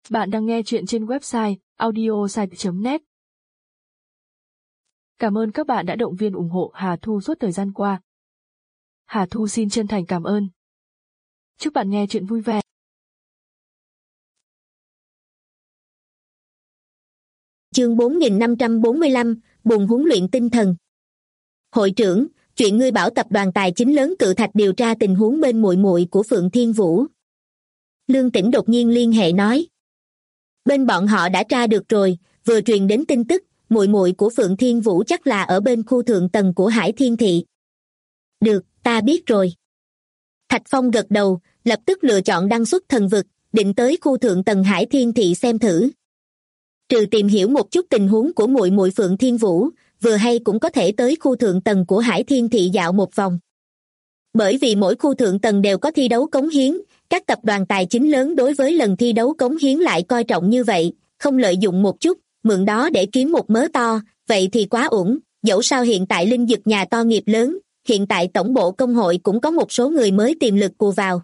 Bạn đang nghe chuyện trên website audiosite.net. Cảm ơn các bạn đã động viên ủng hộ Hà Thu suốt thời gian qua. Hà Thu xin chân thành cảm ơn. Chúc bạn nghe chuyện vui vẻ. Chương 4545, buồn huấn luyện tinh thần. Hội trưởng, chuyện ngươi bảo tập đoàn tài chính lớn Cự Thạch điều tra tình huống bên muội muội của Phượng Thiên Vũ. Lương Tĩnh đột nhiên liên hệ nói. Bên bọn họ đã tra được rồi, vừa truyền đến tin tức, muội muội của Phượng Thiên Vũ chắc là ở bên khu thượng tầng của Hải Thiên Thị. Được, ta biết rồi. Thạch Phong gật đầu, lập tức lựa chọn đăng xuất thần vực, định tới khu thượng tầng Hải Thiên Thị xem thử. Trừ tìm hiểu một chút tình huống của muội muội Phượng Thiên Vũ, vừa hay cũng có thể tới khu thượng tầng của Hải Thiên Thị dạo một vòng. Bởi vì mỗi khu thượng tầng đều có thi đấu cống hiến, các tập đoàn tài chính lớn đối với lần thi đấu cống hiến lại coi trọng như vậy, không lợi dụng một chút, mượn đó để kiếm một mớ to, vậy thì quá uổng. Dẫu sao hiện tại Linh Dực nhà to nghiệp lớn, hiện tại tổng bộ công hội cũng có một số người mới tiềm lực cù vào.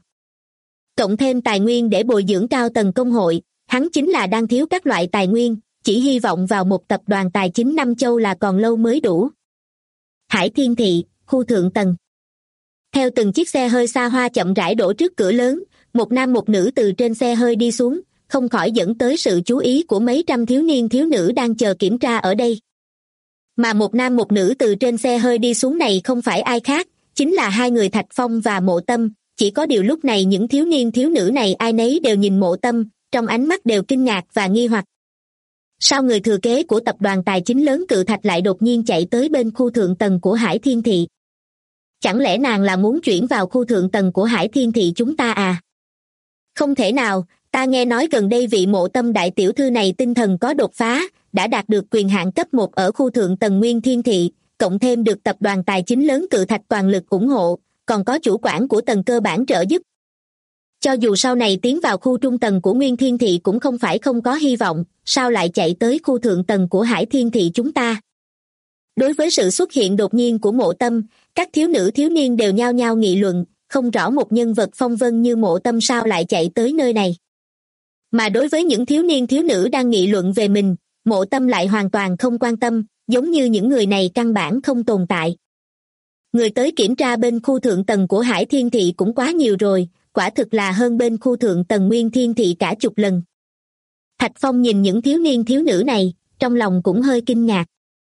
Cộng thêm tài nguyên để bồi dưỡng cao tầng công hội, hắn chính là đang thiếu các loại tài nguyên, chỉ hy vọng vào một tập đoàn tài chính Nam Châu là còn lâu mới đủ. Hải Thiên Thị, khu thượng tầng. Theo từng chiếc xe hơi xa hoa chậm rãi đổ trước cửa lớn, một nam một nữ từ trên xe hơi đi xuống, không khỏi dẫn tới sự chú ý của mấy trăm thiếu niên thiếu nữ đang chờ kiểm tra ở đây. Mà một nam một nữ từ trên xe hơi đi xuống này không phải ai khác, chính là hai người Thạch Phong và Mộ Tâm, chỉ có điều lúc này những thiếu niên thiếu nữ này ai nấy đều nhìn Mộ Tâm, trong ánh mắt đều kinh ngạc và nghi hoặc. Sao người thừa kế của tập đoàn tài chính lớn Cự Thạch lại đột nhiên chạy tới bên khu thượng tầng của Hải Thiên Thị? Chẳng lẽ nàng là muốn chuyển vào khu thượng tầng của Hải Thiên Thị chúng ta à? Không thể nào, ta nghe nói gần đây vị Mộ Tâm đại tiểu thư này tinh thần có đột phá, đã đạt được quyền hạn cấp 1 ở khu thượng tầng Nguyên Thiên Thị, cộng thêm được tập đoàn tài chính lớn Cự Thạch toàn lực ủng hộ, còn có chủ quản của tầng cơ bản trợ giúp. Cho dù sau này tiến vào khu trung tầng của Nguyên Thiên Thị cũng không phải không có hy vọng, sao lại chạy tới khu thượng tầng của Hải Thiên Thị chúng ta? Đối với sự xuất hiện đột nhiên của Mộ Tâm, các thiếu nữ thiếu niên đều nhao nhao nghị luận, không rõ một nhân vật phong vân như Mộ Tâm sao lại chạy tới nơi này. Mà đối với những thiếu niên thiếu nữ đang nghị luận về mình, Mộ Tâm lại hoàn toàn không quan tâm, giống như những người này căn bản không tồn tại. Người tới kiểm tra bên khu thượng tầng của Hải Thiên Thị cũng quá nhiều rồi, quả thực là hơn bên khu thượng tầng Nguyên Thiên Thị cả chục lần. Thạch Phong nhìn những thiếu niên thiếu nữ này, trong lòng cũng hơi kinh ngạc.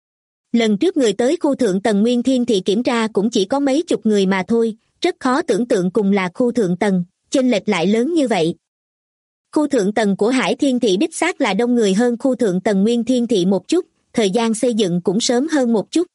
Lần trước người tới khu thượng tầng Nguyên Thiên Thị kiểm tra cũng chỉ có mấy chục người mà thôi, rất khó tưởng tượng cùng là khu thượng tầng, chênh lệch lại lớn như vậy. Khu thượng tầng của Hải Thiên Thị đích xác là đông người hơn khu thượng tầng Nguyên Thiên Thị một chút, thời gian xây dựng cũng sớm hơn một chút.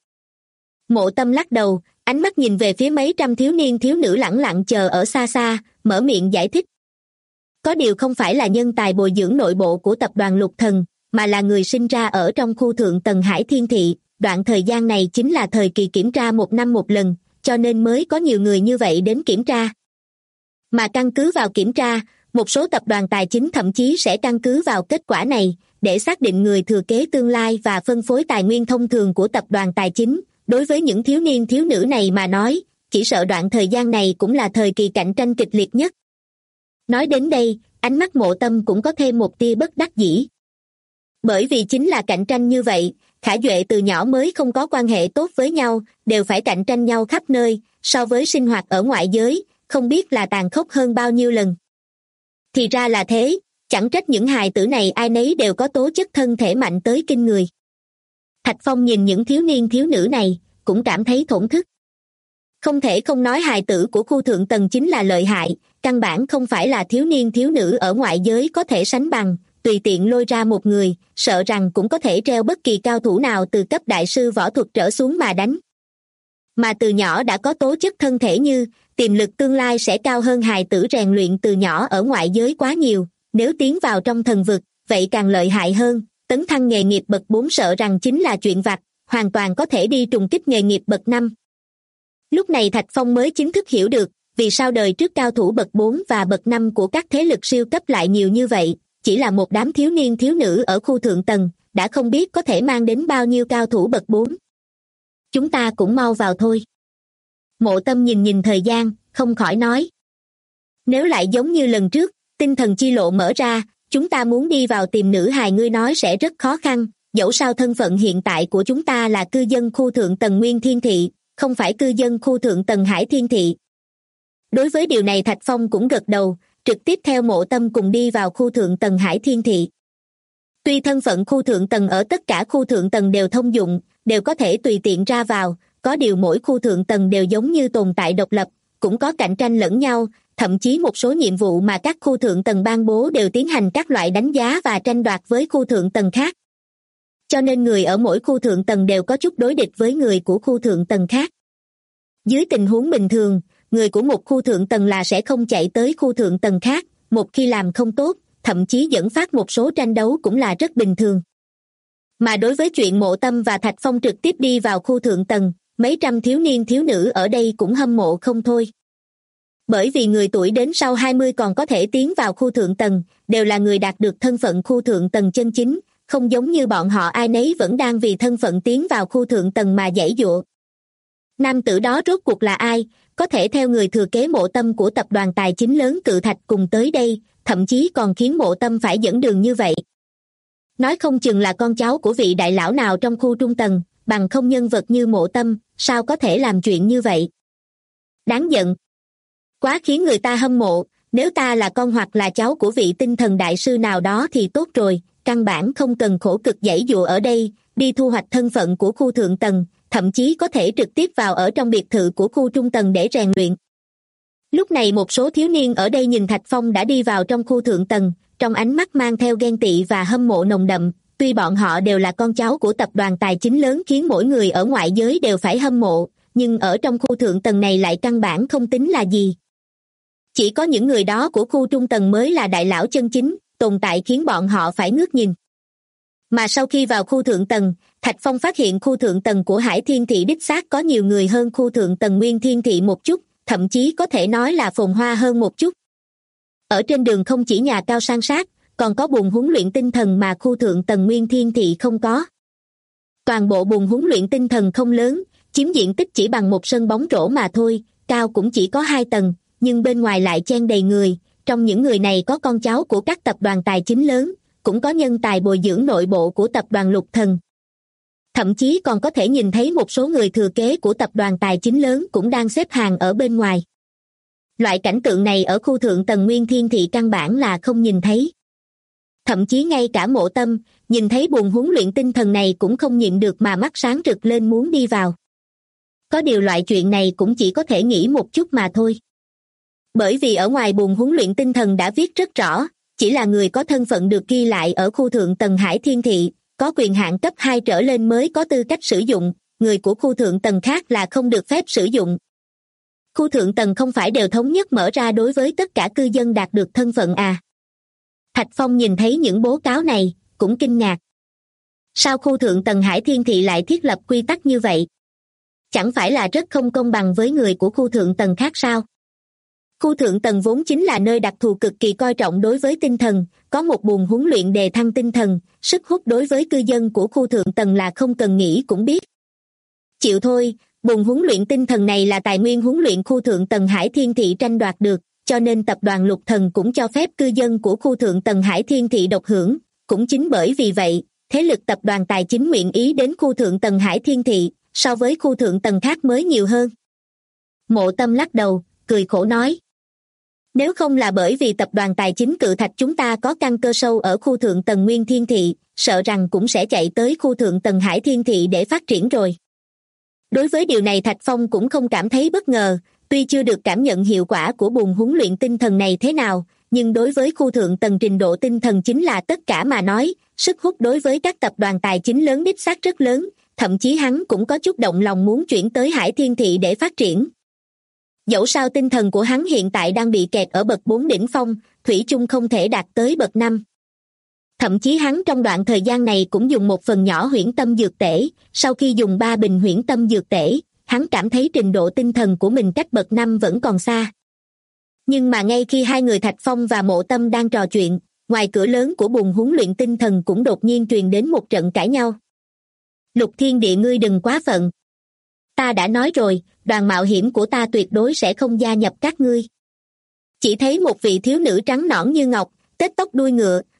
Mộ Tâm lắc đầu, ánh mắt nhìn về phía mấy trăm thiếu niên thiếu nữ lẳng lặng chờ ở xa xa, mở miệng giải thích. Có điều không phải là nhân tài bồi dưỡng nội bộ của tập đoàn Lục Thần, mà là người sinh ra ở trong khu thượng tầng Hải Thiên Thị, đoạn thời gian này chính là thời kỳ kiểm tra một năm một lần, cho nên mới có nhiều người như vậy đến kiểm tra. Mà căn cứ vào kiểm tra, một số tập đoàn tài chính thậm chí sẽ căn cứ vào kết quả này, để xác định người thừa kế tương lai và phân phối tài nguyên thông thường của tập đoàn tài chính. Đối với những thiếu niên thiếu nữ này mà nói, chỉ sợ đoạn thời gian này cũng là thời kỳ cạnh tranh kịch liệt nhất. Nói đến đây, ánh mắt Mộ Tâm cũng có thêm một tia bất đắc dĩ. Bởi vì chính là cạnh tranh như vậy, Khả Duệ từ nhỏ mới không có quan hệ tốt với nhau, đều phải cạnh tranh nhau khắp nơi, so với sinh hoạt ở ngoại giới, không biết là tàn khốc hơn bao nhiêu lần. Thì ra là thế, chẳng trách những hài tử này ai nấy đều có tố chất thân thể mạnh tới kinh người. Thạch Phong nhìn những thiếu niên thiếu nữ này, cũng cảm thấy thổn thức. Không thể không nói hài tử của khu thượng tầng chính là lợi hại, căn bản không phải là thiếu niên thiếu nữ ở ngoại giới có thể sánh bằng, tùy tiện lôi ra một người, sợ rằng cũng có thể treo bất kỳ cao thủ nào từ cấp đại sư võ thuật trở xuống mà đánh. Mà từ nhỏ đã có tố chất thân thể như, tiềm lực tương lai sẽ cao hơn hài tử rèn luyện từ nhỏ ở ngoại giới quá nhiều, nếu tiến vào trong thần vực, vậy càng lợi hại hơn, tấn thăng nghề nghiệp bậc 4 sợ rằng chính là chuyện vặt, hoàn toàn có thể đi trùng kích nghề nghiệp bậc 5. Lúc này Thạch Phong mới chính thức hiểu được, vì sao đời trước cao thủ bậc 4 và bậc 5 của các thế lực siêu cấp lại nhiều như vậy, chỉ là một đám thiếu niên thiếu nữ ở khu thượng tầng, đã không biết có thể mang đến bao nhiêu cao thủ bậc 4. Chúng ta cũng mau vào thôi. Mộ Tâm nhìn nhìn thời gian, không khỏi nói. Nếu lại giống như lần trước, tinh thần chi lộ mở ra, chúng ta muốn đi vào tìm nữ hài ngươi nói sẽ rất khó khăn, dẫu sao thân phận hiện tại của chúng ta là cư dân khu thượng tầng Nguyên Thiên Thị, không phải cư dân khu thượng tầng Hải Thiên Thị. Đối với điều này Thạch Phong cũng gật đầu, trực tiếp theo Mộ Tâm cùng đi vào khu thượng tầng Hải Thiên Thị. Tuy thân phận khu thượng tầng ở tất cả khu thượng tầng đều thông dụng, đều có thể tùy tiện ra vào, có điều mỗi khu thượng tầng đều giống như tồn tại độc lập, cũng có cạnh tranh lẫn nhau, thậm chí một số nhiệm vụ mà các khu thượng tầng ban bố đều tiến hành các loại đánh giá và tranh đoạt với khu thượng tầng khác. Cho nên người ở mỗi khu thượng tầng đều có chút đối địch với người của khu thượng tầng khác. Dưới tình huống bình thường, người của một khu thượng tầng là sẽ không chạy tới khu thượng tầng khác, một khi làm không tốt, thậm chí dẫn phát một số tranh đấu cũng là rất bình thường. Mà đối với chuyện Mộ Tâm và Thạch Phong trực tiếp đi vào khu thượng tầng, mấy trăm thiếu niên thiếu nữ ở đây cũng hâm mộ không thôi. Bởi vì người tuổi đến sau 20 còn có thể tiến vào khu thượng tầng, đều là người đạt được thân phận khu thượng tầng chân chính, không giống như bọn họ ai nấy vẫn đang vì thân phận tiến vào khu thượng tầng mà giãy giụa. Nam tử đó rốt cuộc là ai, có thể theo người thừa kế Mộ Tâm của tập đoàn tài chính lớn Cự Thạch cùng tới đây, thậm chí còn khiến Mộ Tâm phải dẫn đường như vậy. Nói không chừng là con cháu của vị đại lão nào trong khu trung tầng, bằng không nhân vật như Mộ Tâm, sao có thể làm chuyện như vậy. Đáng giận. Quá khiến người ta hâm mộ, nếu ta là con hoặc là cháu của vị tinh thần đại sư nào đó thì tốt rồi, căn bản không cần khổ cực giãy giụa ở đây, đi thu hoạch thân phận của khu thượng tầng, thậm chí có thể trực tiếp vào ở trong biệt thự của khu trung tầng để rèn luyện. Lúc này một số thiếu niên ở đây nhìn Thạch Phong đã đi vào trong khu thượng tầng, trong ánh mắt mang theo ghen tị và hâm mộ nồng đậm, tuy bọn họ đều là con cháu của tập đoàn tài chính lớn khiến mỗi người ở ngoại giới đều phải hâm mộ, nhưng ở trong khu thượng tầng này lại căn bản không tính là gì. Chỉ có những người đó của khu trung tầng mới là đại lão chân chính, tồn tại khiến bọn họ phải ngước nhìn. Mà sau khi vào khu thượng tầng, Thạch Phong phát hiện khu thượng tầng của Hải Thiên Thị đích xác có nhiều người hơn khu thượng tầng Nguyên Thiên Thị một chút, thậm chí có thể nói là phồn hoa hơn một chút. Ở trên đường không chỉ nhà cao san sát, còn có buồng huấn luyện tinh thần mà khu thượng tầng Nguyên Thiên Thị không có. Toàn bộ buồng huấn luyện tinh thần không lớn, chiếm diện tích chỉ bằng một sân bóng rổ mà thôi, cao cũng chỉ có 2 tầng, nhưng bên ngoài lại chen đầy người, trong những người này có con cháu của các tập đoàn tài chính lớn, cũng có nhân tài bồi dưỡng nội bộ của tập đoàn Lục Thần. Thậm chí còn có thể nhìn thấy một số người thừa kế của tập đoàn tài chính lớn cũng đang xếp hàng ở bên ngoài. Loại cảnh tượng này ở khu thượng tầng Nguyên Thiên Thị căn bản là không nhìn thấy. Thậm chí ngay cả Mộ Tâm, nhìn thấy buồng huấn luyện tinh thần này cũng không nhịn được mà mắt sáng rực lên muốn đi vào. Có điều loại chuyện này cũng chỉ có thể nghĩ một chút mà thôi. Bởi vì ở ngoài buồng huấn luyện tinh thần đã viết rất rõ, chỉ là người có thân phận được ghi lại ở khu thượng tầng Hải Thiên Thị, có quyền hạn cấp 2 trở lên mới có tư cách sử dụng, người của khu thượng tầng khác là không được phép sử dụng. Khu thượng tầng không phải đều thống nhất mở ra đối với tất cả cư dân đạt được thân phận à? Thạch Phong nhìn thấy những bố cáo này, cũng kinh ngạc. Sao khu thượng tầng Hải Thiên Thị lại thiết lập quy tắc như vậy? Chẳng phải là rất không công bằng với người của khu thượng tầng khác sao? Khu thượng tầng vốn chính là nơi đặc thù cực kỳ coi trọng đối với tinh thần, có một buồng huấn luyện đề thăng tinh thần, sức hút đối với cư dân của khu thượng tầng là không cần nghĩ cũng biết. Chịu thôi, buồng huấn luyện tinh thần này là tài nguyên huấn luyện khu thượng tầng Hải Thiên Thị tranh đoạt được, cho nên tập đoàn Lục Thần cũng cho phép cư dân của khu thượng tầng Hải Thiên Thị độc hưởng, cũng chính bởi vì vậy, thế lực tập đoàn tài chính nguyện ý đến khu thượng tầng Hải Thiên Thị, so với khu thượng tầng khác mới nhiều hơn. Mộ Tâm lắc đầu, cười khổ nói. Nếu không là bởi vì tập đoàn tài chính Cự Thạch chúng ta có căn cơ sâu ở khu thượng tầng Nguyên Thiên Thị, sợ rằng cũng sẽ chạy tới khu thượng tầng Hải Thiên Thị để phát triển rồi. Đối với điều này Thạch Phong cũng không cảm thấy bất ngờ, tuy chưa được cảm nhận hiệu quả của buồng huấn luyện tinh thần này thế nào, nhưng đối với khu thượng tầng trình độ tinh thần chính là tất cả mà nói, sức hút đối với các tập đoàn tài chính lớn đích xác rất lớn, thậm chí hắn cũng có chút động lòng muốn chuyển tới Hải Thiên Thị để phát triển. Dẫu sao tinh thần của hắn hiện tại đang bị kẹt ở bậc 4 đỉnh phong, thủy chung không thể đạt tới bậc 5. Thậm chí hắn trong đoạn thời gian này cũng dùng một phần nhỏ huyễn tâm dược tể, sau khi dùng 3 bình huyễn tâm dược tể, hắn cảm thấy trình độ tinh thần của mình cách bậc 5 vẫn còn xa. Nhưng mà ngay khi hai người Thạch Phong và Mộ Tâm đang trò chuyện, ngoài cửa lớn của buồng huấn luyện tinh thần cũng đột nhiên truyền đến một trận cãi nhau. Lục Thiên Địa ngươi đừng quá phận. Ta đã nói rồi, đoàn mạo hiểm của ta tuyệt đối sẽ không gia nhập các ngươi. Chỉ thấy một vị thiếu nữ trắng nõn như ngọc, tết tóc đuôi ngựa,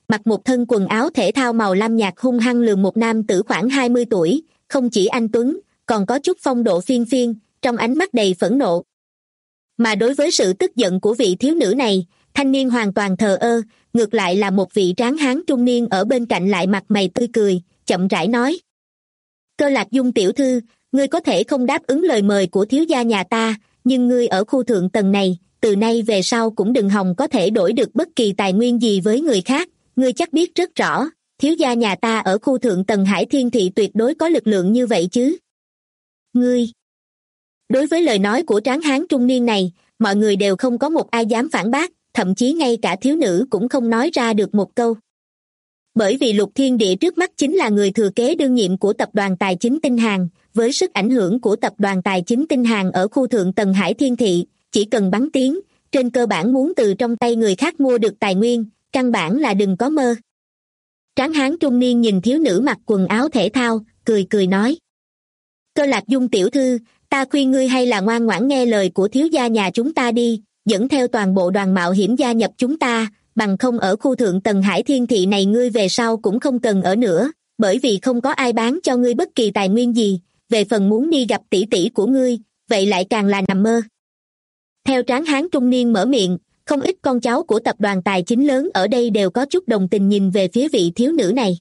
Mặc một thân quần áo thể thao màu lam nhạt hung hăng lườm một nam tử khoảng 20 tuổi, không chỉ anh tuấn, còn có chút phong độ phiên phiên, trong ánh mắt đầy phẫn nộ. Mà đối với sự tức giận của vị thiếu nữ này, thanh niên hoàn toàn thờ ơ, ngược lại là một vị tráng hán trung niên ở bên cạnh lại mặt mày tươi cười, chậm rãi nói. Cơ Lạc Dung tiểu thư, ngươi có thể không đáp ứng lời mời của thiếu gia nhà ta, nhưng ngươi ở khu thượng tầng này, từ nay về sau cũng đừng hòng có thể đổi được bất kỳ tài nguyên gì với người khác, ngươi chắc biết rất rõ, thiếu gia nhà ta ở khu thượng tầng Hải Thiên Thị tuyệt đối có lực lượng như vậy chứ. Ngươi. Đối với lời nói của tráng hán trung niên này, mọi người đều không có một ai dám phản bác, thậm chí ngay cả thiếu nữ cũng không nói ra được một câu. Bởi vì Lục Thiên Địa trước mắt chính là người thừa kế đương nhiệm của tập đoàn tài chính Tinh Hàn, với sức ảnh hưởng của tập đoàn tài chính Tinh Hàn ở khu thượng tầng Hải Thiên Thị, chỉ cần bắn tiếng, trên cơ bản muốn từ trong tay người khác mua được tài nguyên, căn bản là đừng có mơ. Tráng hán trung niên nhìn thiếu nữ mặc quần áo thể thao, cười cười nói. Cơ Lạc Dung tiểu thư, ta khuyên ngươi hay là ngoan ngoãn nghe lời của thiếu gia nhà chúng ta đi, dẫn theo toàn bộ đoàn mạo hiểm gia nhập chúng ta, bằng không ở khu thượng tầng Hải Thiên Thị này ngươi về sau cũng không cần ở nữa, bởi vì không có ai bán cho ngươi bất kỳ tài nguyên gì, về phần muốn đi gặp tỷ tỷ của ngươi, vậy lại càng là nằm mơ. Theo tráng hán trung niên mở miệng, không ít con cháu của tập đoàn tài chính lớn ở đây đều có chút đồng tình nhìn về phía vị thiếu nữ này.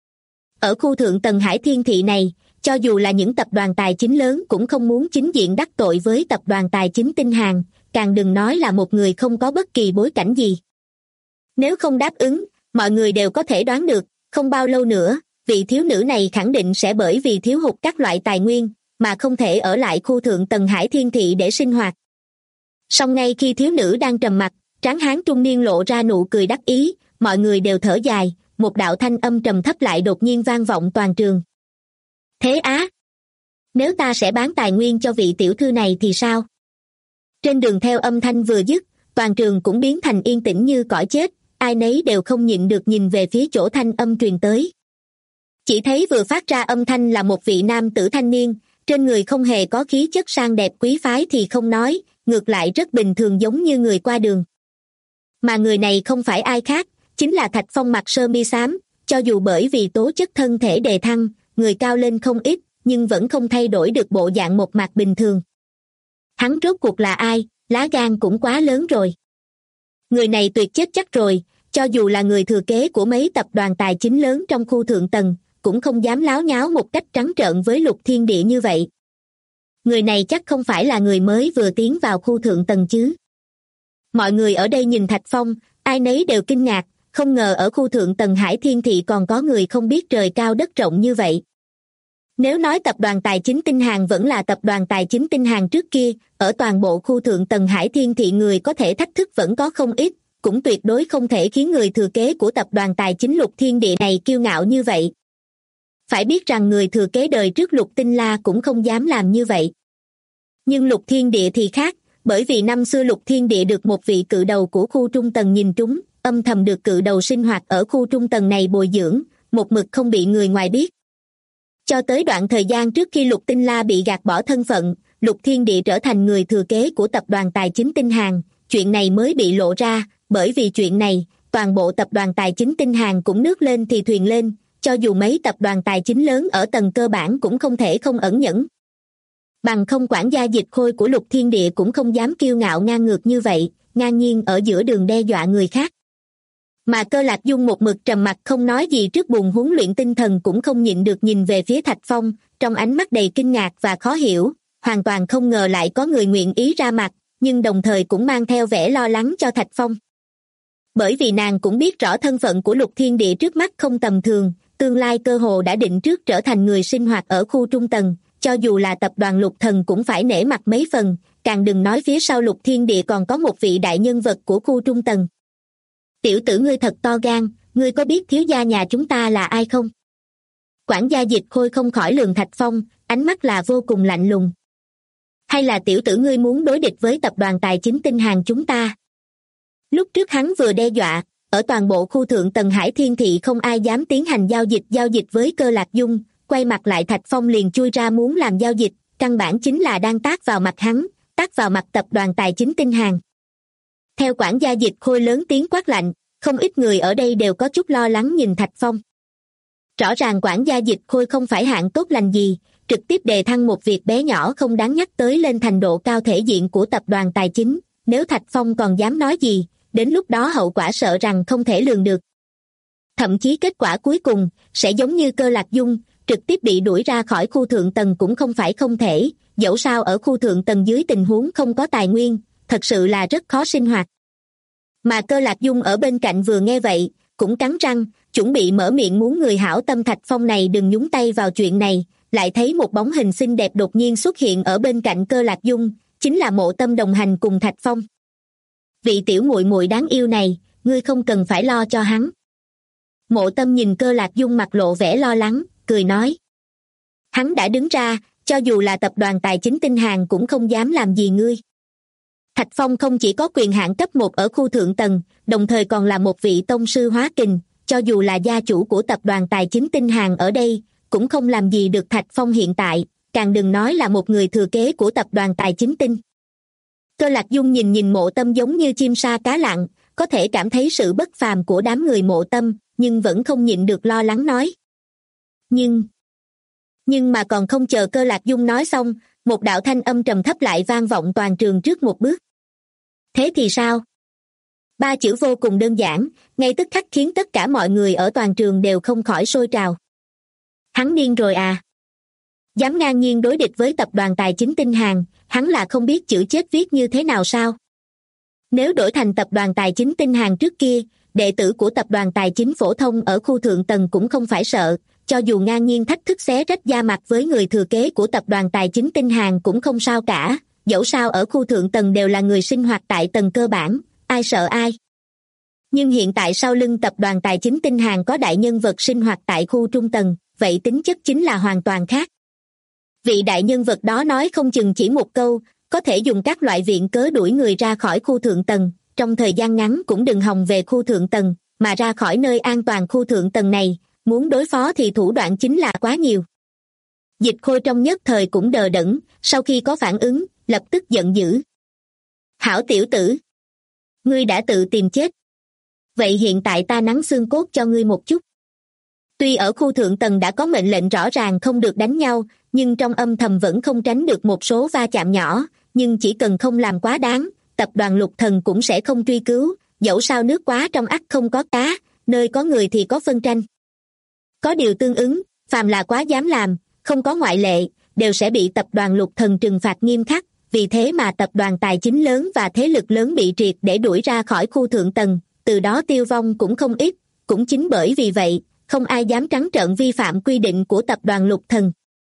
Ở khu thượng tầng Hải Thiên Thị này, cho dù là những tập đoàn tài chính lớn cũng không muốn chính diện đắc tội với tập đoàn tài chính Tinh Hàn, càng đừng nói là một người không có bất kỳ bối cảnh gì. Nếu không đáp ứng, mọi người đều có thể đoán được, không bao lâu nữa, vị thiếu nữ này khẳng định sẽ bởi vì thiếu hụt các loại tài nguyên, mà không thể ở lại khu thượng tầng Hải Thiên Thị để sinh hoạt. Song ngay khi thiếu nữ đang trầm mặc, tráng hán trung niên lộ ra nụ cười đắc ý, mọi người đều thở dài, một đạo thanh âm trầm thấp lại đột nhiên vang vọng toàn trường. Thế á? Nếu ta sẽ bán tài nguyên cho vị tiểu thư này thì sao? Trên đường theo âm thanh vừa dứt, toàn trường cũng biến thành yên tĩnh như cõi chết, ai nấy đều không nhịn được nhìn về phía chỗ thanh âm truyền tới. Chỉ thấy vừa phát ra âm thanh là một vị nam tử thanh niên, trên người không hề có khí chất sang đẹp quý phái thì không nói, ngược lại rất bình thường giống như người qua đường. Mà người này không phải ai khác, chính là Thạch Phong mặc sơ mi xám, cho dù bởi vì tố chất thân thể đề thăng, người cao lên không ít, nhưng vẫn không thay đổi được bộ dạng một mặt bình thường. Hắn rốt cuộc là ai, lá gan cũng quá lớn rồi. Người này tuyệt chết chắc rồi, cho dù là người thừa kế của mấy tập đoàn tài chính lớn trong khu thượng tầng, cũng không dám láo nháo một cách trắng trợn với Lục Thiên Địa như vậy. Người này chắc không phải là người mới vừa tiến vào khu thượng tầng chứ. Mọi người ở đây nhìn Thạch Phong, ai nấy đều kinh ngạc, không ngờ ở khu thượng tầng Hải Thiên Thị còn có người không biết trời cao đất rộng như vậy. Nếu nói tập đoàn tài chính Tinh Hàn vẫn là tập đoàn tài chính Tinh Hàn trước kia, ở toàn bộ khu thượng tầng Hải Thiên Thị người có thể thách thức vẫn có không ít, cũng tuyệt đối không thể khiến người thừa kế của tập đoàn tài chính Lục Thiên Địa này kiêu ngạo như vậy. Phải biết rằng người thừa kế đời trước Lục Tinh La cũng không dám làm như vậy. Nhưng Lục Thiên Địa thì khác, bởi vì năm xưa Lục Thiên Địa được một vị cự đầu của khu trung tầng nhìn trúng, âm thầm được cự đầu sinh hoạt ở khu trung tầng này bồi dưỡng, một mực không bị người ngoài biết. Cho tới đoạn thời gian trước khi Lục Tinh La bị gạt bỏ thân phận, Lục Thiên Địa trở thành người thừa kế của tập đoàn tài chính Tinh Hàn, chuyện này mới bị lộ ra, bởi vì chuyện này, toàn bộ tập đoàn tài chính Tinh Hàn cũng nước lên thì thuyền lên, cho dù mấy tập đoàn tài chính lớn ở tầng cơ bản cũng không thể không ẩn nhẫn. Bằng không quản gia Dịch Khôi của Lục Thiên Địa cũng không dám kiêu ngạo ngang ngược như vậy, ngang nhiên ở giữa đường đe dọa người khác. Mà Cơ Lạc Dung một mực trầm mặc không nói gì trước buồng huấn luyện tinh thần cũng không nhịn được nhìn về phía Thạch Phong, trong ánh mắt đầy kinh ngạc và khó hiểu, hoàn toàn không ngờ lại có người nguyện ý ra mặt, nhưng đồng thời cũng mang theo vẻ lo lắng cho Thạch Phong. Bởi vì nàng cũng biết rõ thân phận của Lục Thiên Địa trước mắt không tầm thường, tương lai cơ hồ đã định trước trở thành người sinh hoạt ở khu trung tầng, cho dù là tập đoàn Lục Thần cũng phải nể mặt mấy phần, càng đừng nói phía sau Lục Thiên Địa còn có một vị đại nhân vật của khu trung tầng. Tiểu tử ngươi thật to gan, ngươi có biết thiếu gia nhà chúng ta là ai không? Quản gia Dịch Khôi không khỏi lườm Thạch Phong, ánh mắt là vô cùng lạnh lùng. Hay là tiểu tử ngươi muốn đối địch với tập đoàn tài chính Tinh Hàn chúng ta? Lúc trước hắn vừa đe dọa, ở toàn bộ khu thượng tầng Hải Thiên Thị không ai dám tiến hành giao dịch với Cơ Lạc Dung, quay mặt lại Thạch Phong liền chui ra muốn làm giao dịch, căn bản chính là đang tát vào mặt hắn, tát vào mặt tập đoàn tài chính Tinh Hàn. Theo quản gia Dịch Khôi lớn tiếng quát lạnh, Không ít người ở đây đều có chút lo lắng nhìn Thạch Phong. Rõ ràng quản gia Dịch Khôi không phải hạng tốt lành gì, trực tiếp đề thăng một việc bé nhỏ không đáng nhắc tới lên thành độ cao thể diện của tập đoàn tài chính, nếu Thạch Phong còn dám nói gì, đến lúc đó hậu quả sợ rằng không thể lường được. Thậm chí kết quả cuối cùng sẽ giống như Cơ Lạc Dung, trực tiếp bị đuổi ra khỏi khu thượng tầng cũng không phải không thể, dẫu sao ở khu thượng tầng dưới tình huống không có tài nguyên, thật sự là rất khó sinh hoạt. Mà Cơ Lạc Dung ở bên cạnh vừa nghe vậy, cũng cắn răng, chuẩn bị mở miệng muốn người hảo tâm Thạch Phong này đừng nhúng tay vào chuyện này, lại thấy một bóng hình xinh đẹp đột nhiên xuất hiện ở bên cạnh Cơ Lạc Dung, chính là Mộ Tâm đồng hành cùng Thạch Phong. Vị tiểu muội muội đáng yêu này, ngươi không cần phải lo cho hắn. Mộ Tâm nhìn Cơ Lạc Dung mặt lộ vẻ lo lắng, cười nói. Hắn đã đứng ra, cho dù là tập đoàn tài chính Tinh Hàn cũng không dám làm gì ngươi. Thạch Phong không chỉ có quyền hạn cấp 1 ở khu thượng tầng, đồng thời còn là một vị tông sư hóa kình, cho dù là gia chủ của tập đoàn tài chính Tinh Hàn ở đây, cũng không làm gì được Thạch Phong hiện tại, càng đừng nói là một người thừa kế của tập đoàn tài chính Tinh. Cơ Lạc Dung nhìn Mộ Tâm giống như chim sa cá lặn, có thể cảm thấy sự bất phàm của đám người Mộ Tâm, nhưng vẫn không nhịn được lo lắng nói. Nhưng mà còn không chờ Cơ Lạc Dung nói xong, một đạo thanh âm trầm thấp lại vang vọng toàn trường trước một bước. Thế thì sao? Ba chữ vô cùng đơn giản, ngay tức khắc khiến tất cả mọi người ở toàn trường đều không khỏi sôi trào. Hắn điên rồi à? Dám ngang nhiên đối địch với tập đoàn tài chính Tinh Hàn, hắn là không biết chữ chết viết như thế nào sao? Nếu đổi thành tập đoàn tài chính Tinh Hàn trước kia, đệ tử của tập đoàn tài chính phổ thông ở khu thượng tầng cũng không phải sợ, cho dù ngang nhiên thách thức xé rách da mặt với người thừa kế của tập đoàn tài chính Tinh Hàn cũng không sao cả, dẫu sao ở khu thượng tầng đều là người sinh hoạt tại tầng cơ bản, ai sợ ai. Nhưng hiện tại sau lưng tập đoàn tài chính Tinh Hàn có đại nhân vật sinh hoạt tại khu trung tầng, vậy tính chất chính là hoàn toàn khác. Vị đại nhân vật đó nói không chừng chỉ một câu, có thể dùng các loại viện cớ đuổi người ra khỏi khu thượng tầng, trong thời gian ngắn cũng đừng hòng về khu thượng tầng, mà ra khỏi nơi an toàn khu thượng tầng này, muốn đối phó thì thủ đoạn chính là quá nhiều. Dịch Khôi trong nhất thời cũng đờ đẫn, sau khi có phản ứng, lập tức giận dữ. Hảo tiểu tử! Ngươi đã tự tìm chết. Vậy hiện tại ta nắn xương cốt cho ngươi một chút. Tuy ở khu thượng tầng đã có mệnh lệnh rõ ràng không được đánh nhau, nhưng trong âm thầm vẫn không tránh được một số va chạm nhỏ, nhưng chỉ cần không làm quá đáng, tập đoàn Lục Thần cũng sẽ không truy cứu, dẫu sao nước quá trong ắt không có cá, nơi có người thì có phân tranh. Có điều tương ứng, phàm là quá dám làm, không có ngoại lệ, đều sẽ bị tập đoàn Lục Thần trừng phạt nghiêm khắc, vì thế mà tập đoàn tài chính lớn và thế lực lớn bị triệt để đuổi ra khỏi khu thượng tầng, từ đó tiêu vong cũng không ít, cũng chính bởi vì vậy, không ai dám trắng trợn vi phạm quy định của tập đoàn Lục Thần.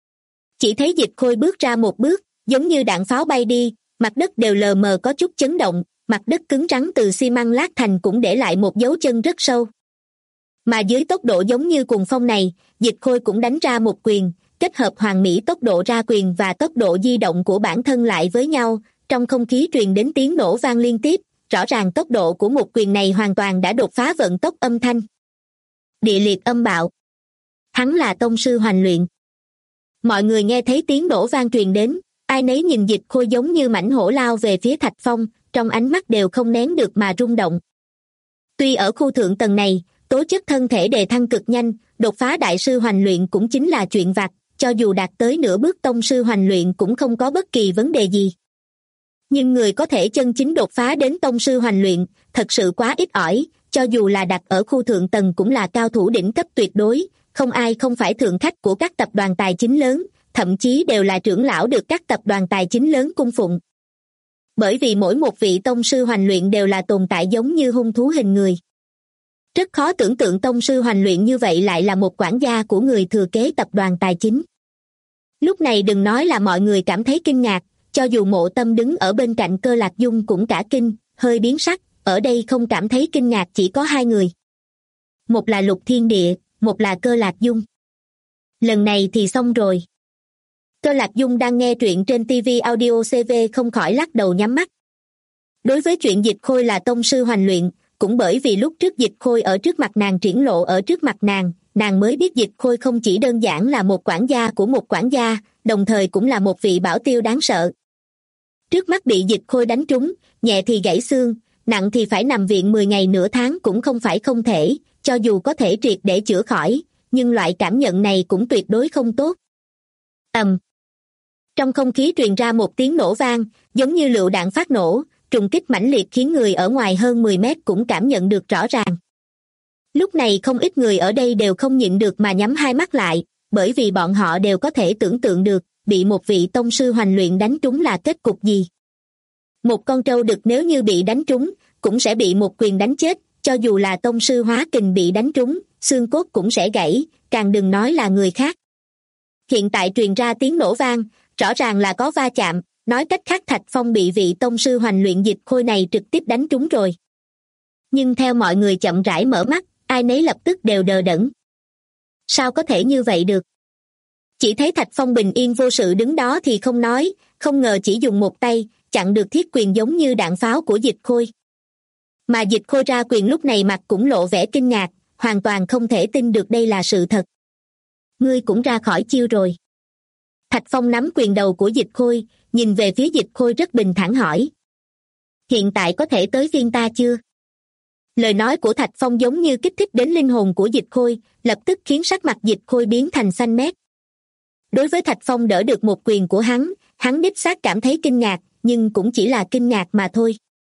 Chỉ thấy Dịch Khôi bước ra một bước, giống như đạn pháo bay đi, mặt đất đều lờ mờ có chút chấn động, mặt đất cứng rắn từ xi măng lát thành cũng để lại một dấu chân rất sâu. Mà dưới tốc độ giống như cuồng phong này, Dịch Khôi cũng đánh ra một quyền, kết hợp hoàn mỹ tốc độ ra quyền và tốc độ di động của bản thân lại với nhau, trong không khí truyền đến tiếng nổ vang liên tiếp, rõ ràng tốc độ của một quyền này hoàn toàn đã đột phá vận tốc âm thanh. Địa liệt âm bạo. Hắn là tông sư hoành luyện. Mọi người nghe thấy tiếng nổ vang truyền đến, ai nấy nhìn Dịch Khôi giống như mãnh hổ lao về phía Thạch Phong, trong ánh mắt đều không nén được mà rung động. Tuy ở khu thượng tầng này, tố chất thân thể đề thăng cực nhanh, đột phá đại sư hoành luyện cũng chính là chuyện vặt, cho dù đạt tới nửa bước tông sư hoành luyện cũng không có bất kỳ vấn đề gì. Nhưng người có thể chân chính đột phá đến tông sư hoành luyện, thật sự quá ít ỏi, cho dù là đặt ở khu thượng tầng cũng là cao thủ đỉnh cấp tuyệt đối, không ai không phải thượng khách của các tập đoàn tài chính lớn, thậm chí đều là trưởng lão được các tập đoàn tài chính lớn cung phụng. Bởi vì mỗi một vị tông sư hoành luyện đều là tồn tại giống như hung thú hình người. Rất khó tưởng tượng tông sư hoành luyện như vậy lại là một quản gia của người thừa kế tập đoàn tài chính. Lúc này đừng nói là mọi người cảm thấy kinh ngạc, cho dù Mộ Tâm đứng ở bên cạnh Cơ Lạc Dung cũng cả kinh, hơi biến sắc, ở đây không cảm thấy kinh ngạc chỉ có hai người. Một là Lục Thiên Địa, một là Cơ Lạc Dung. Lần này thì xong rồi. Cơ Lạc Dung đang nghe truyện trên TV Audio CV không khỏi lắc đầu nhắm mắt. Đối với chuyện Dịch Khôi là tông sư hoành luyện, cũng bởi vì lúc trước Dịch Khôi ở trước mặt nàng triển lộ ở trước mặt nàng mới biết Dịch Khôi không chỉ đơn giản là một quản gia của một quản gia, đồng thời cũng là một vị bảo tiêu đáng sợ. Trước mắt bị Dịch Khôi đánh trúng, nhẹ thì gãy xương, nặng thì phải nằm viện 10 ngày nửa tháng cũng không phải không thể, cho dù có thể triệt để chữa khỏi, nhưng loại cảm nhận này cũng tuyệt đối không tốt. Trong không khí truyền ra một tiếng nổ vang, giống như lựu đạn phát nổ, trùng kích mãnh liệt khiến người ở ngoài hơn 10 mét cũng cảm nhận được rõ ràng. Lúc này không ít người ở đây đều không nhịn được mà nhắm hai mắt lại, bởi vì bọn họ đều có thể tưởng tượng được, bị một vị tông sư hoành luyện đánh trúng là kết cục gì. Một con trâu đực nếu như bị đánh trúng, cũng sẽ bị một quyền đánh chết, cho dù là tông sư hóa kình bị đánh trúng, xương cốt cũng sẽ gãy, càng đừng nói là người khác. Hiện tại truyền ra tiếng nổ vang, rõ ràng là có va chạm, nói cách khác Thạch Phong bị vị tông sư hoành luyện Dịch Khôi này trực tiếp đánh trúng rồi. Nhưng theo mọi người chậm rãi mở mắt, ai nấy lập tức đều đờ đẫn. Sao có thể như vậy được? Chỉ thấy Thạch Phong bình yên vô sự đứng đó thì không nói, không ngờ chỉ dùng một tay, chặn được thiết quyền giống như đạn pháo của Dịch Khôi. Mà Dịch Khôi ra quyền lúc này mặt cũng lộ vẻ kinh ngạc, hoàn toàn không thể tin được đây là sự thật. Ngươi cũng ra khỏi chiêu rồi. Thạch Phong nắm quyền đầu của Dịch Khôi, nhìn về phía Dịch Khôi rất bình thản hỏi. Hiện tại có thể tới phiên ta chưa? Lời nói của Thạch Phong giống như kích thích đến linh hồn của Dịch Khôi, lập tức khiến sắc mặt Dịch Khôi biến thành xanh mét. Đối với Thạch Phong đỡ được một quyền của hắn đích xác cảm thấy kinh ngạc, nhưng cũng chỉ là kinh ngạc mà thôi.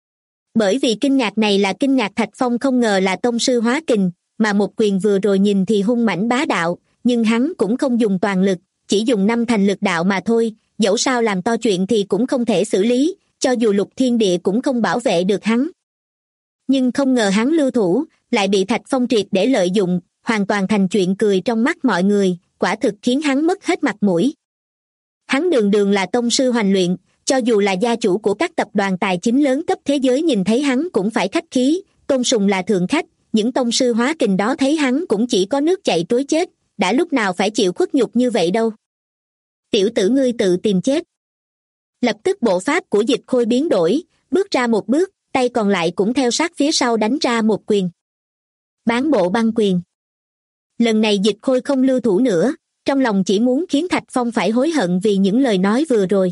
Bởi vì kinh ngạc này là kinh ngạc Thạch Phong không ngờ là tông sư hóa kình, mà một quyền vừa rồi nhìn thì hung mãnh bá đạo, nhưng hắn cũng không dùng toàn lực, chỉ dùng 5 thành lực đạo mà thôi, dẫu sao làm to chuyện thì cũng không thể xử lý, cho dù lục thiên địa cũng không bảo vệ được hắn. Nhưng không ngờ hắn lưu thủ, lại bị Thạch Phong triệt để lợi dụng, hoàn toàn thành chuyện cười trong mắt mọi người, quả thực khiến hắn mất hết mặt mũi. Hắn đường đường là tông sư hoành luyện, cho dù là gia chủ của các tập đoàn tài chính lớn cấp thế giới nhìn thấy hắn cũng phải khách khí, tôn sùng là thượng khách, những tông sư hóa kình đó thấy hắn cũng chỉ có nước chảy trối chết, đã lúc nào phải chịu khuất nhục như vậy đâu. Tiểu tử ngươi tự tìm chết. Lập tức bộ pháp của Dịch Khôi biến đổi, bước ra một bước, tay còn lại cũng theo sát phía sau đánh ra một quyền. Bán bộ băng quyền. Lần này Dịch Khôi không lưu thủ nữa, trong lòng chỉ muốn khiến Thạch Phong phải hối hận vì những lời nói vừa rồi.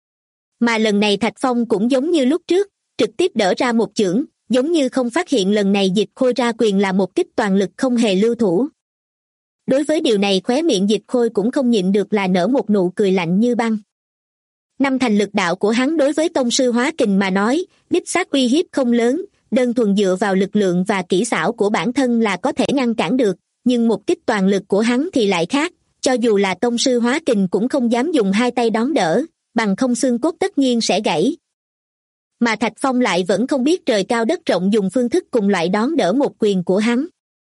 Mà lần này Thạch Phong cũng giống như lúc trước, trực tiếp đỡ ra một chưởng, giống như không phát hiện lần này Dịch Khôi ra quyền là một kích toàn lực không hề lưu thủ. Đối với điều này khóe miệng Dịch Khôi cũng không nhịn được là nở một nụ cười lạnh như băng. 5 thành lực đạo của hắn đối với tông sư hóa kình mà nói, đích xác uy hiếp không lớn, đơn thuần dựa vào lực lượng và kỹ xảo của bản thân là có thể ngăn cản được, nhưng một kích toàn lực của hắn thì lại khác, cho dù là tông sư hóa kình cũng không dám dùng 2 tay đón đỡ, bằng không xương cốt tất nhiên sẽ gãy. Mà Thạch Phong lại vẫn không biết trời cao đất rộng dùng phương thức cùng loại đón đỡ một quyền của hắn.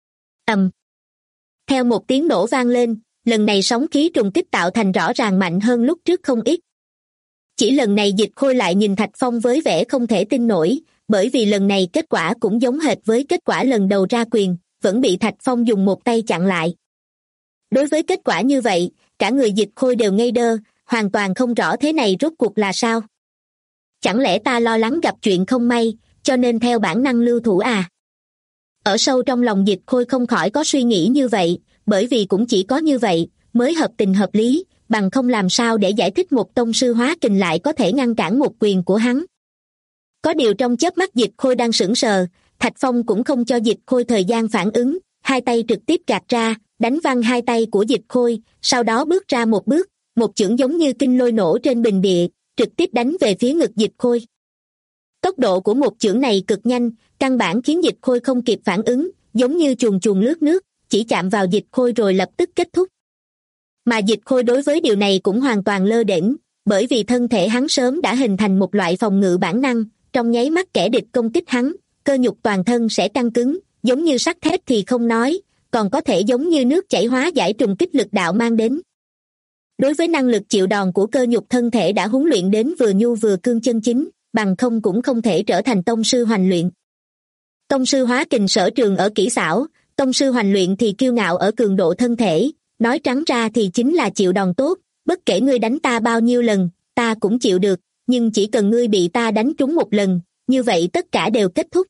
Theo một tiếng nổ vang lên, lần này sóng khí trùng kích tạo thành rõ ràng mạnh hơn lúc trước không ít. Chỉ lần này Dịch Khôi lại nhìn Thạch Phong với vẻ không thể tin nổi, bởi vì lần này kết quả cũng giống hệt với kết quả lần đầu ra quyền, vẫn bị Thạch Phong dùng một tay chặn lại. Đối với kết quả như vậy, cả người Dịch Khôi đều ngây đơ, hoàn toàn không rõ thế này rốt cuộc là sao. Chẳng lẽ ta lo lắng gặp chuyện không may, cho nên theo bản năng lưu thủ à? Ở sâu trong lòng Dịch Khôi không khỏi có suy nghĩ như vậy, bởi vì cũng chỉ có như vậy, mới hợp tình hợp lý, bằng không làm sao để giải thích một tông sư hóa kình lại có thể ngăn cản một quyền của hắn. Có điều trong chớp mắt Dịch Khôi đang sững sờ, Thạch Phong cũng không cho Dịch Khôi thời gian phản ứng, 2 tay trực tiếp gạt ra, đánh văng 2 tay của Dịch Khôi, sau đó bước ra một bước, một chưởng giống như kinh lôi nổ trên bình địa, trực tiếp đánh về phía ngực Dịch Khôi. Tốc độ của một chưởng này cực nhanh, căn bản khiến Dịch Khôi không kịp phản ứng, giống như chuồn chuồn lướt nước, chỉ chạm vào Dịch Khôi rồi lập tức kết thúc. Mà Dịch Khôi đối với điều này cũng hoàn toàn lơ đễnh, bởi vì thân thể hắn sớm đã hình thành một loại phòng ngự bản năng, trong nháy mắt kẻ địch công kích hắn, cơ nhục toàn thân sẽ căng cứng, giống như sắt thép thì không nói, còn có thể giống như nước chảy hóa giải trùng kích lực đạo mang đến. Đối với năng lực chịu đòn của cơ nhục thân thể đã huấn luyện đến vừa nhu vừa cương chân chính, bằng không cũng không thể trở thành tông sư hoành luyện. Tông sư hóa kình sở trường ở kỹ xảo, tông sư hoành luyện thì kiêu ngạo ở cường độ thân thể, nói trắng ra thì chính là chịu đòn tốt, bất kể ngươi đánh ta bao nhiêu lần, ta cũng chịu được, nhưng chỉ cần ngươi bị ta đánh trúng một lần, như vậy tất cả đều kết thúc.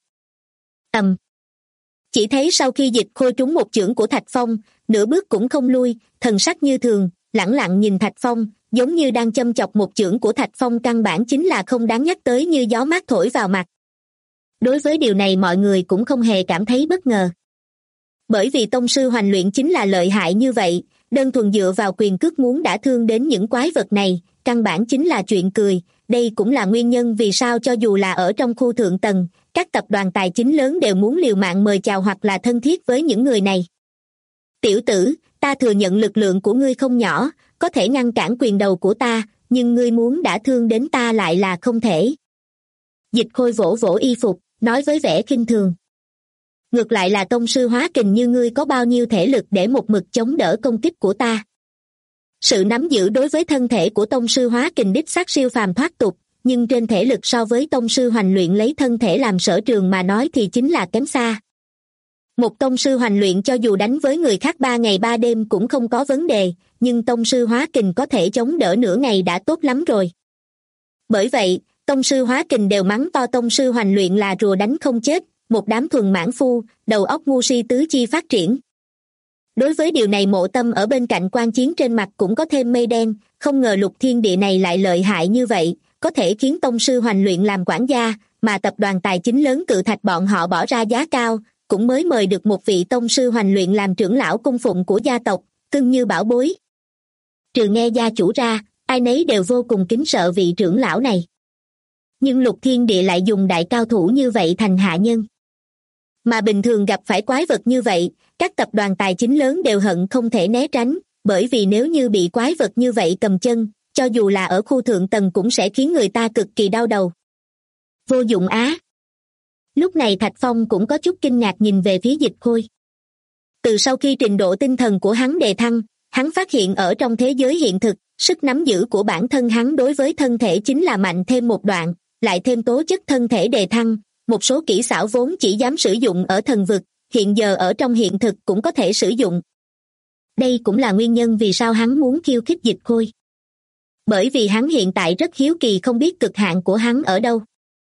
Chỉ thấy sau khi Dịch Khôi trúng một chưởng của Thạch Phong, nửa bước cũng không lui, thần sắc như thường, lẳng lặng nhìn Thạch Phong, giống như đang châm chọc một chưởng của Thạch Phong căn bản chính là không đáng nhắc tới như gió mát thổi vào mặt. Đối với điều này mọi người cũng không hề cảm thấy bất ngờ. Bởi vì tông sư hoành luyện chính là lợi hại như vậy, đơn thuần dựa vào quyền cước muốn đả thương đến những quái vật này, căn bản chính là chuyện cười. Đây cũng là nguyên nhân vì sao cho dù là ở trong khu thượng tầng, các tập đoàn tài chính lớn đều muốn liều mạng mời chào hoặc là thân thiết với những người này. Tiểu tử, ta thừa nhận lực lượng của ngươi không nhỏ, có thể ngăn cản quyền đầu của ta, nhưng ngươi muốn đả thương đến ta lại là không thể. Dịch Khôi vỗ vỗ y phục, nói với vẻ khinh thường. Ngược lại là tông sư hóa kình như ngươi có bao nhiêu thể lực để một mực chống đỡ công kích của ta. Sự nắm giữ đối với thân thể của tông sư hóa kình đích xác siêu phàm thoát tục, nhưng trên thể lực so với tông sư hoành luyện lấy thân thể làm sở trường mà nói thì chính là kém xa. Một tông sư hoành luyện cho dù đánh với người khác 3 ngày 3 đêm cũng không có vấn đề, nhưng tông sư hóa kình có thể chống đỡ nửa ngày đã tốt lắm rồi. Bởi vậy, tông sư hóa kình đều mắng to tông sư hoành luyện là rùa đánh không chết, một đám thuần mãn phu, đầu óc ngu si tứ chi phát triển. Đối với điều này Mộ Tâm ở bên cạnh quan chiến trên mặt cũng có thêm mây đen, không ngờ lục thiên địa này lại lợi hại như vậy, có thể khiến tông sư hoành luyện làm quản gia, mà tập đoàn tài chính lớn Cự Thạch bọn họ bỏ ra giá cao, cũng mới mời được một vị tông sư hoành luyện làm trưởng lão cung phụng của gia tộc, cưng như bảo bối. Trừ nghe gia chủ ra, ai nấy đều vô cùng kính sợ vị trưởng lão này. Nhưng lục thiên địa lại dùng đại cao thủ như vậy thành hạ nhân. Mà bình thường gặp phải quái vật như vậy, các tập đoàn tài chính lớn đều hận không thể né tránh, bởi vì nếu như bị quái vật như vậy cầm chân, cho dù là ở khu thượng tầng cũng sẽ khiến người ta cực kỳ đau đầu. Vô dụng á. Lúc này Thạch Phong cũng có chút kinh ngạc nhìn về phía Dịch Khôi. Từ sau khi trình độ tinh thần của hắn đề thăng, hắn phát hiện ở trong thế giới hiện thực, sức nắm giữ của bản thân hắn đối với thân thể chính là mạnh thêm một đoạn, lại thêm tố chất thân thể đề thăng, một số kỹ xảo vốn chỉ dám sử dụng ở thần vực, hiện giờ ở trong hiện thực cũng có thể sử dụng. Đây cũng là nguyên nhân vì sao hắn muốn khiêu khích Dịch Khôi. Bởi vì hắn hiện tại rất hiếu kỳ không biết cực hạn của hắn ở đâu.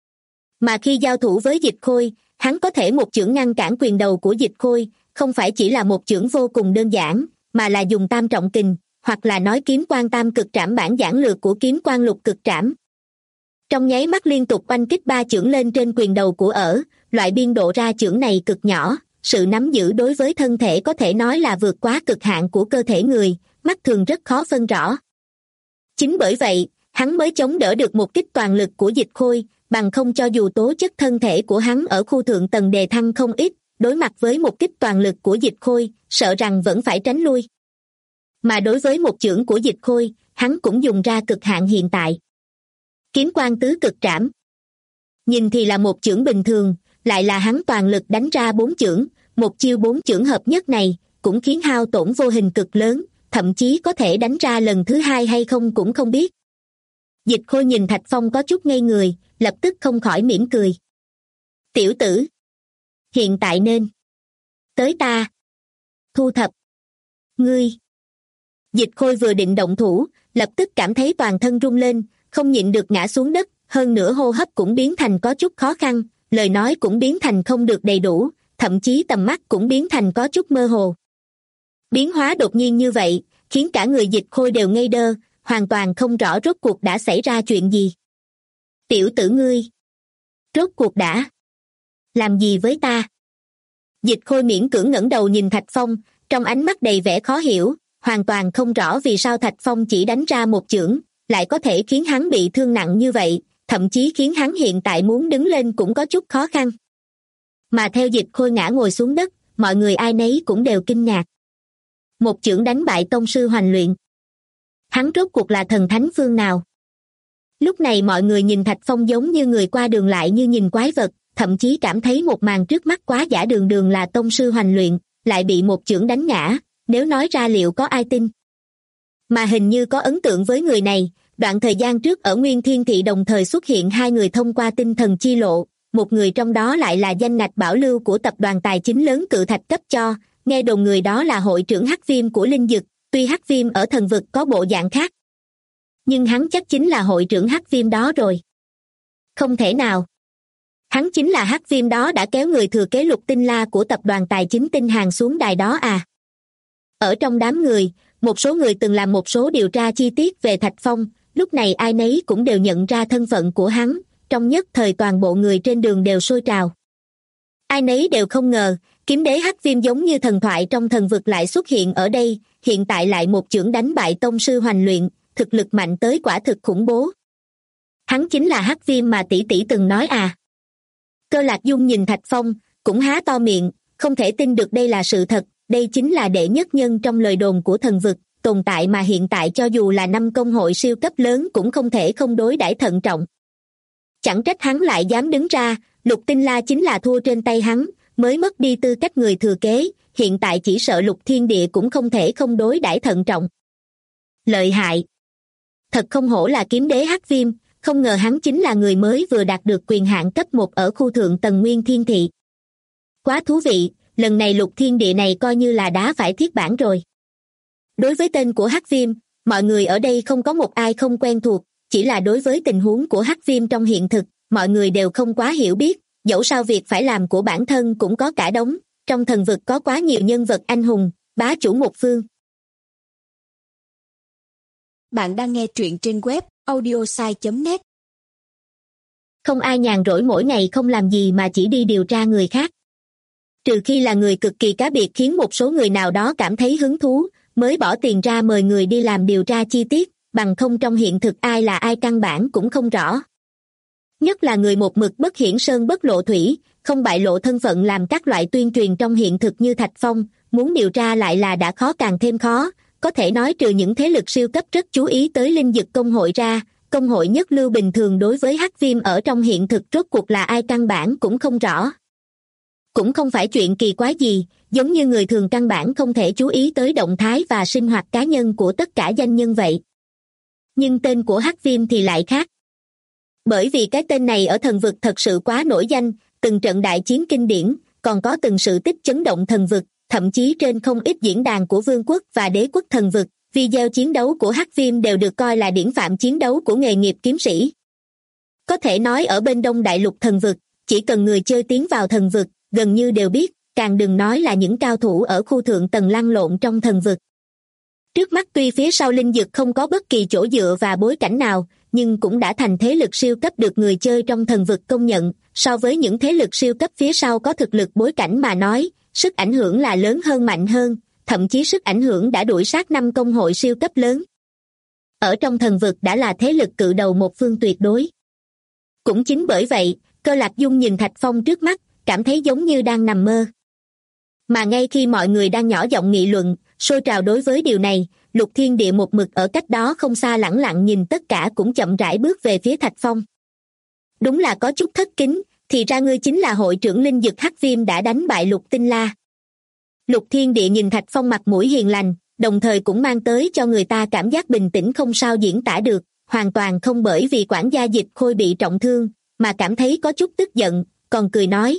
Mà khi giao thủ với Dịch Khôi, hắn có thể một chưởng ngăn cản quyền đầu của Dịch Khôi, không phải chỉ là một chưởng vô cùng đơn giản, mà là dùng tam trọng kình, hoặc là nói kiếm quan tam cực trảm bản giản lược của kiếm quan lục cực trảm. Trong nháy mắt liên tục oanh kích 3 chưởng lên trên quyền đầu của loại biên độ ra chưởng này cực nhỏ, sự nắm giữ đối với thân thể có thể nói là vượt quá cực hạn của cơ thể người, mắt thường rất khó phân rõ. Chính bởi vậy, hắn mới chống đỡ được một kích toàn lực của Dịch Khôi, bằng không cho dù tố chất thân thể của hắn ở khu thượng tầng đề thăng không ít, đối mặt với một kích toàn lực của Dịch Khôi, sợ rằng vẫn phải tránh lui. Mà đối với một chưởng của Dịch Khôi, hắn cũng dùng ra cực hạn hiện tại. Kiếm quan tứ cực trảm. Nhìn thì là một chưởng bình thường, lại là hắn toàn lực đánh ra 4 chưởng, một chiêu 4 chưởng hợp nhất này, cũng khiến hao tổn vô hình cực lớn, thậm chí có thể đánh ra lần thứ 2 hay không cũng không biết. Dịch Khôi nhìn Thạch Phong có chút ngây người, lập tức không khỏi mỉm cười. Tiểu tử, hiện tại nên tới ta thu thập ngươi. Dịch Khôi vừa định động thủ, lập tức cảm thấy toàn thân rung lên, không nhịn được ngã xuống đất, hơn nữa hô hấp cũng biến thành có chút khó khăn, lời nói cũng biến thành không được đầy đủ, thậm chí tầm mắt cũng biến thành có chút mơ hồ. Biến hóa đột nhiên như vậy, khiến cả người Dịch Khôi đều ngây đơ, hoàn toàn không rõ rốt cuộc đã xảy ra chuyện gì. Tiểu tử ngươi, rốt cuộc đã làm gì với ta? Dịch Khôi miễn cưỡng ngẩng đầu nhìn Thạch Phong, trong ánh mắt đầy vẻ khó hiểu, hoàn toàn không rõ vì sao Thạch Phong chỉ đánh ra một chưởng, lại có thể khiến hắn bị thương nặng như vậy, thậm chí khiến hắn hiện tại muốn đứng lên cũng có chút khó khăn. Mà theo Dịch Khôi ngã ngồi xuống đất, mọi người ai nấy cũng đều kinh ngạc. Một chưởng đánh bại tông sư hoành luyện. Hắn rốt cuộc là thần thánh phương nào? Lúc này mọi người nhìn Thạch Phong giống như người qua đường lại như nhìn quái vật, thậm chí cảm thấy một màn trước mắt quá giả, đường đường là tông sư hoành luyện, lại bị một chưởng đánh ngã, nếu nói ra liệu có ai tin? Mà hình như có ấn tượng với người này, đoạn thời gian trước ở Nguyên Thiên Thị đồng thời xuất hiện 2 người thông qua tinh thần chi lộ, một người trong đó lại là danh ngạch bảo lưu của tập đoàn tài chính lớn Cự Thạch cấp cho, nghe đồn người đó là hội trưởng Hắc Viêm của Linh Dực, tuy Hắc Viêm ở thần vực có bộ dạng khác. Nhưng hắn chắc chính là hội trưởng Hắc Viêm đó rồi. Không thể nào. Hắn chính là Hắc Viêm đó đã kéo người thừa kế Lục Tinh La của tập đoàn tài chính Tinh Hàng xuống đài đó à. Ở trong đám người, một số người từng làm một số điều tra chi tiết về Thạch Phong, lúc này ai nấy cũng đều nhận ra thân phận của hắn, trong nhất thời toàn bộ người trên đường đều sôi trào. Ai nấy đều không ngờ, kiếm đế Hắc Viêm giống như thần thoại trong thần vực lại xuất hiện ở đây, hiện tại lại một chưởng đánh bại tông sư hoành luyện, thực lực mạnh tới quả thực khủng bố. Hắn chính là Hắc Viêm mà tỷ tỷ từng nói à? Cơ Lạc Dung nhìn Thạch Phong, cũng há to miệng, không thể tin được đây là sự thật, đây chính là đệ nhất nhân trong lời đồn của thần vực, tồn tại mà hiện tại cho dù là 5 công hội siêu cấp lớn cũng không thể không đối đãi thận trọng. Chẳng trách hắn lại dám đứng ra, Lục Tinh La chính là thua trên tay hắn, mới mất đi tư cách người thừa kế, hiện tại chỉ sợ Lục Thiên Địa cũng không thể không đối đãi thận trọng. Lợi hại! Thật không hổ là kiếm đế Hắc Viêm, không ngờ hắn chính là người mới vừa đạt được quyền hạn cấp 1 ở khu thượng tầng Nguyên Thiên Thị. Quá thú vị, lần này Lục Thiên Địa này coi như là đá phải thiết bản rồi. Đối với tên của Hắc Viêm, mọi người ở đây không có một ai không quen thuộc, chỉ là đối với tình huống của Hắc Viêm trong hiện thực, mọi người đều không quá hiểu biết, dẫu sao việc phải làm của bản thân cũng có cả đống, trong thần vực có quá nhiều nhân vật anh hùng, bá chủ một phương. Bạn đang nghe truyện trên web audiosai.net. Không ai nhàn rỗi mỗi ngày không làm gì mà chỉ đi điều tra người khác. Trừ khi là người cực kỳ cá biệt khiến một số người nào đó cảm thấy hứng thú, mới bỏ tiền ra mời người đi làm điều tra chi tiết, bằng không trong hiện thực ai là ai căn bản cũng không rõ. Nhất là người một mực bất hiển sơn bất lộ thủy, không bại lộ thân phận làm các loại tuyên truyền trong hiện thực như Thạch Phong, muốn điều tra lại là đã khó càng thêm khó, có thể nói trừ những thế lực siêu cấp rất chú ý tới linh dực công hội ra, công hội nhất lưu bình thường đối với Hắc Viêm ở trong hiện thực rốt cuộc là ai căn bản cũng không rõ. Cũng không phải chuyện kỳ quái gì, giống như người thường căn bản không thể chú ý tới động thái và sinh hoạt cá nhân của tất cả danh nhân vậy. Nhưng tên của Hắc Viêm thì lại khác. Bởi vì cái tên này ở thần vực thật sự quá nổi danh, từng trận đại chiến kinh điển, còn có từng sự tích chấn động thần vực, thậm chí trên không ít diễn đàn của vương quốc và đế quốc thần vực, video chiến đấu của Hắc Viêm đều được coi là điển phạm chiến đấu của nghề nghiệp kiếm sĩ. Có thể nói ở bên Đông Đại Lục thần vực, chỉ cần người chơi tiến vào thần vực, gần như đều biết, càng đừng nói là những cao thủ ở khu thượng tầng lăn lộn trong thần vực. Trước mắt tuy phía sau linh dực không có bất kỳ chỗ dựa và bối cảnh nào, nhưng cũng đã thành thế lực siêu cấp được người chơi trong thần vực công nhận, so với những thế lực siêu cấp phía sau có thực lực bối cảnh mà nói, sức ảnh hưởng là lớn hơn mạnh hơn, thậm chí sức ảnh hưởng đã đuổi sát 5 công hội siêu cấp lớn. Ở trong thần vực đã là thế lực cự đầu một phương tuyệt đối. Cũng chính bởi vậy, Cơ Lạc Dung nhìn Thạch Phong trước mắt, cảm thấy giống như đang nằm mơ. Mà ngay khi mọi người đang nhỏ giọng nghị luận, sôi trào đối với điều này, Lục Thiên Địa một mực ở cách đó không xa lẳng lặng nhìn tất cả cũng chậm rãi bước về phía Thạch Phong. Đúng là có chút thất kính, thì ra ngươi chính là hội trưởng linh dực Hắc Viêm đã đánh bại Lục Tinh La. Lục Thiên Địa nhìn Thạch Phong mặt mũi hiền lành, đồng thời cũng mang tới cho người ta cảm giác bình tĩnh không sao diễn tả được, hoàn toàn không bởi vì quản gia Dịch Khôi bị trọng thương, mà cảm thấy có chút tức giận, còn cười nói.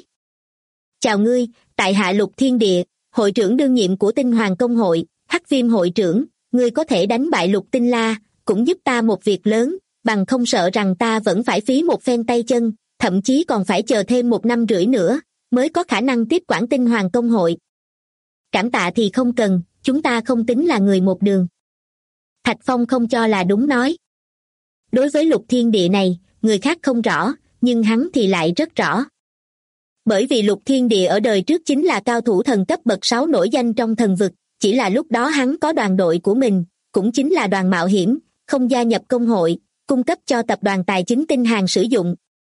Chào ngươi, tại hạ Lục Thiên Địa, hội trưởng đương nhiệm của Tinh Hoàng Công hội, Hắc Viêm hội trưởng, ngươi có thể đánh bại Lục Tinh La, cũng giúp ta một việc lớn, bằng không sợ rằng ta vẫn phải phí một phen tay chân, thậm chí còn phải chờ thêm 1 năm rưỡi nữa, mới có khả năng tiếp quản Tinh Hoàng Công hội. Cảm tạ thì không cần, chúng ta không tính là người một đường. Thạch Phong không cho là đúng nói. Đối với Lục Thiên Địa này, người khác không rõ, nhưng hắn thì lại rất rõ. Bởi vì Lục Thiên Địa ở đời trước chính là cao thủ thần cấp bậc 6 nổi danh trong thần vực, chỉ là lúc đó hắn có đoàn đội của mình, cũng chính là đoàn mạo hiểm, không gia nhập công hội, cung cấp cho tập đoàn tài chính Tinh Hàng sử dụng.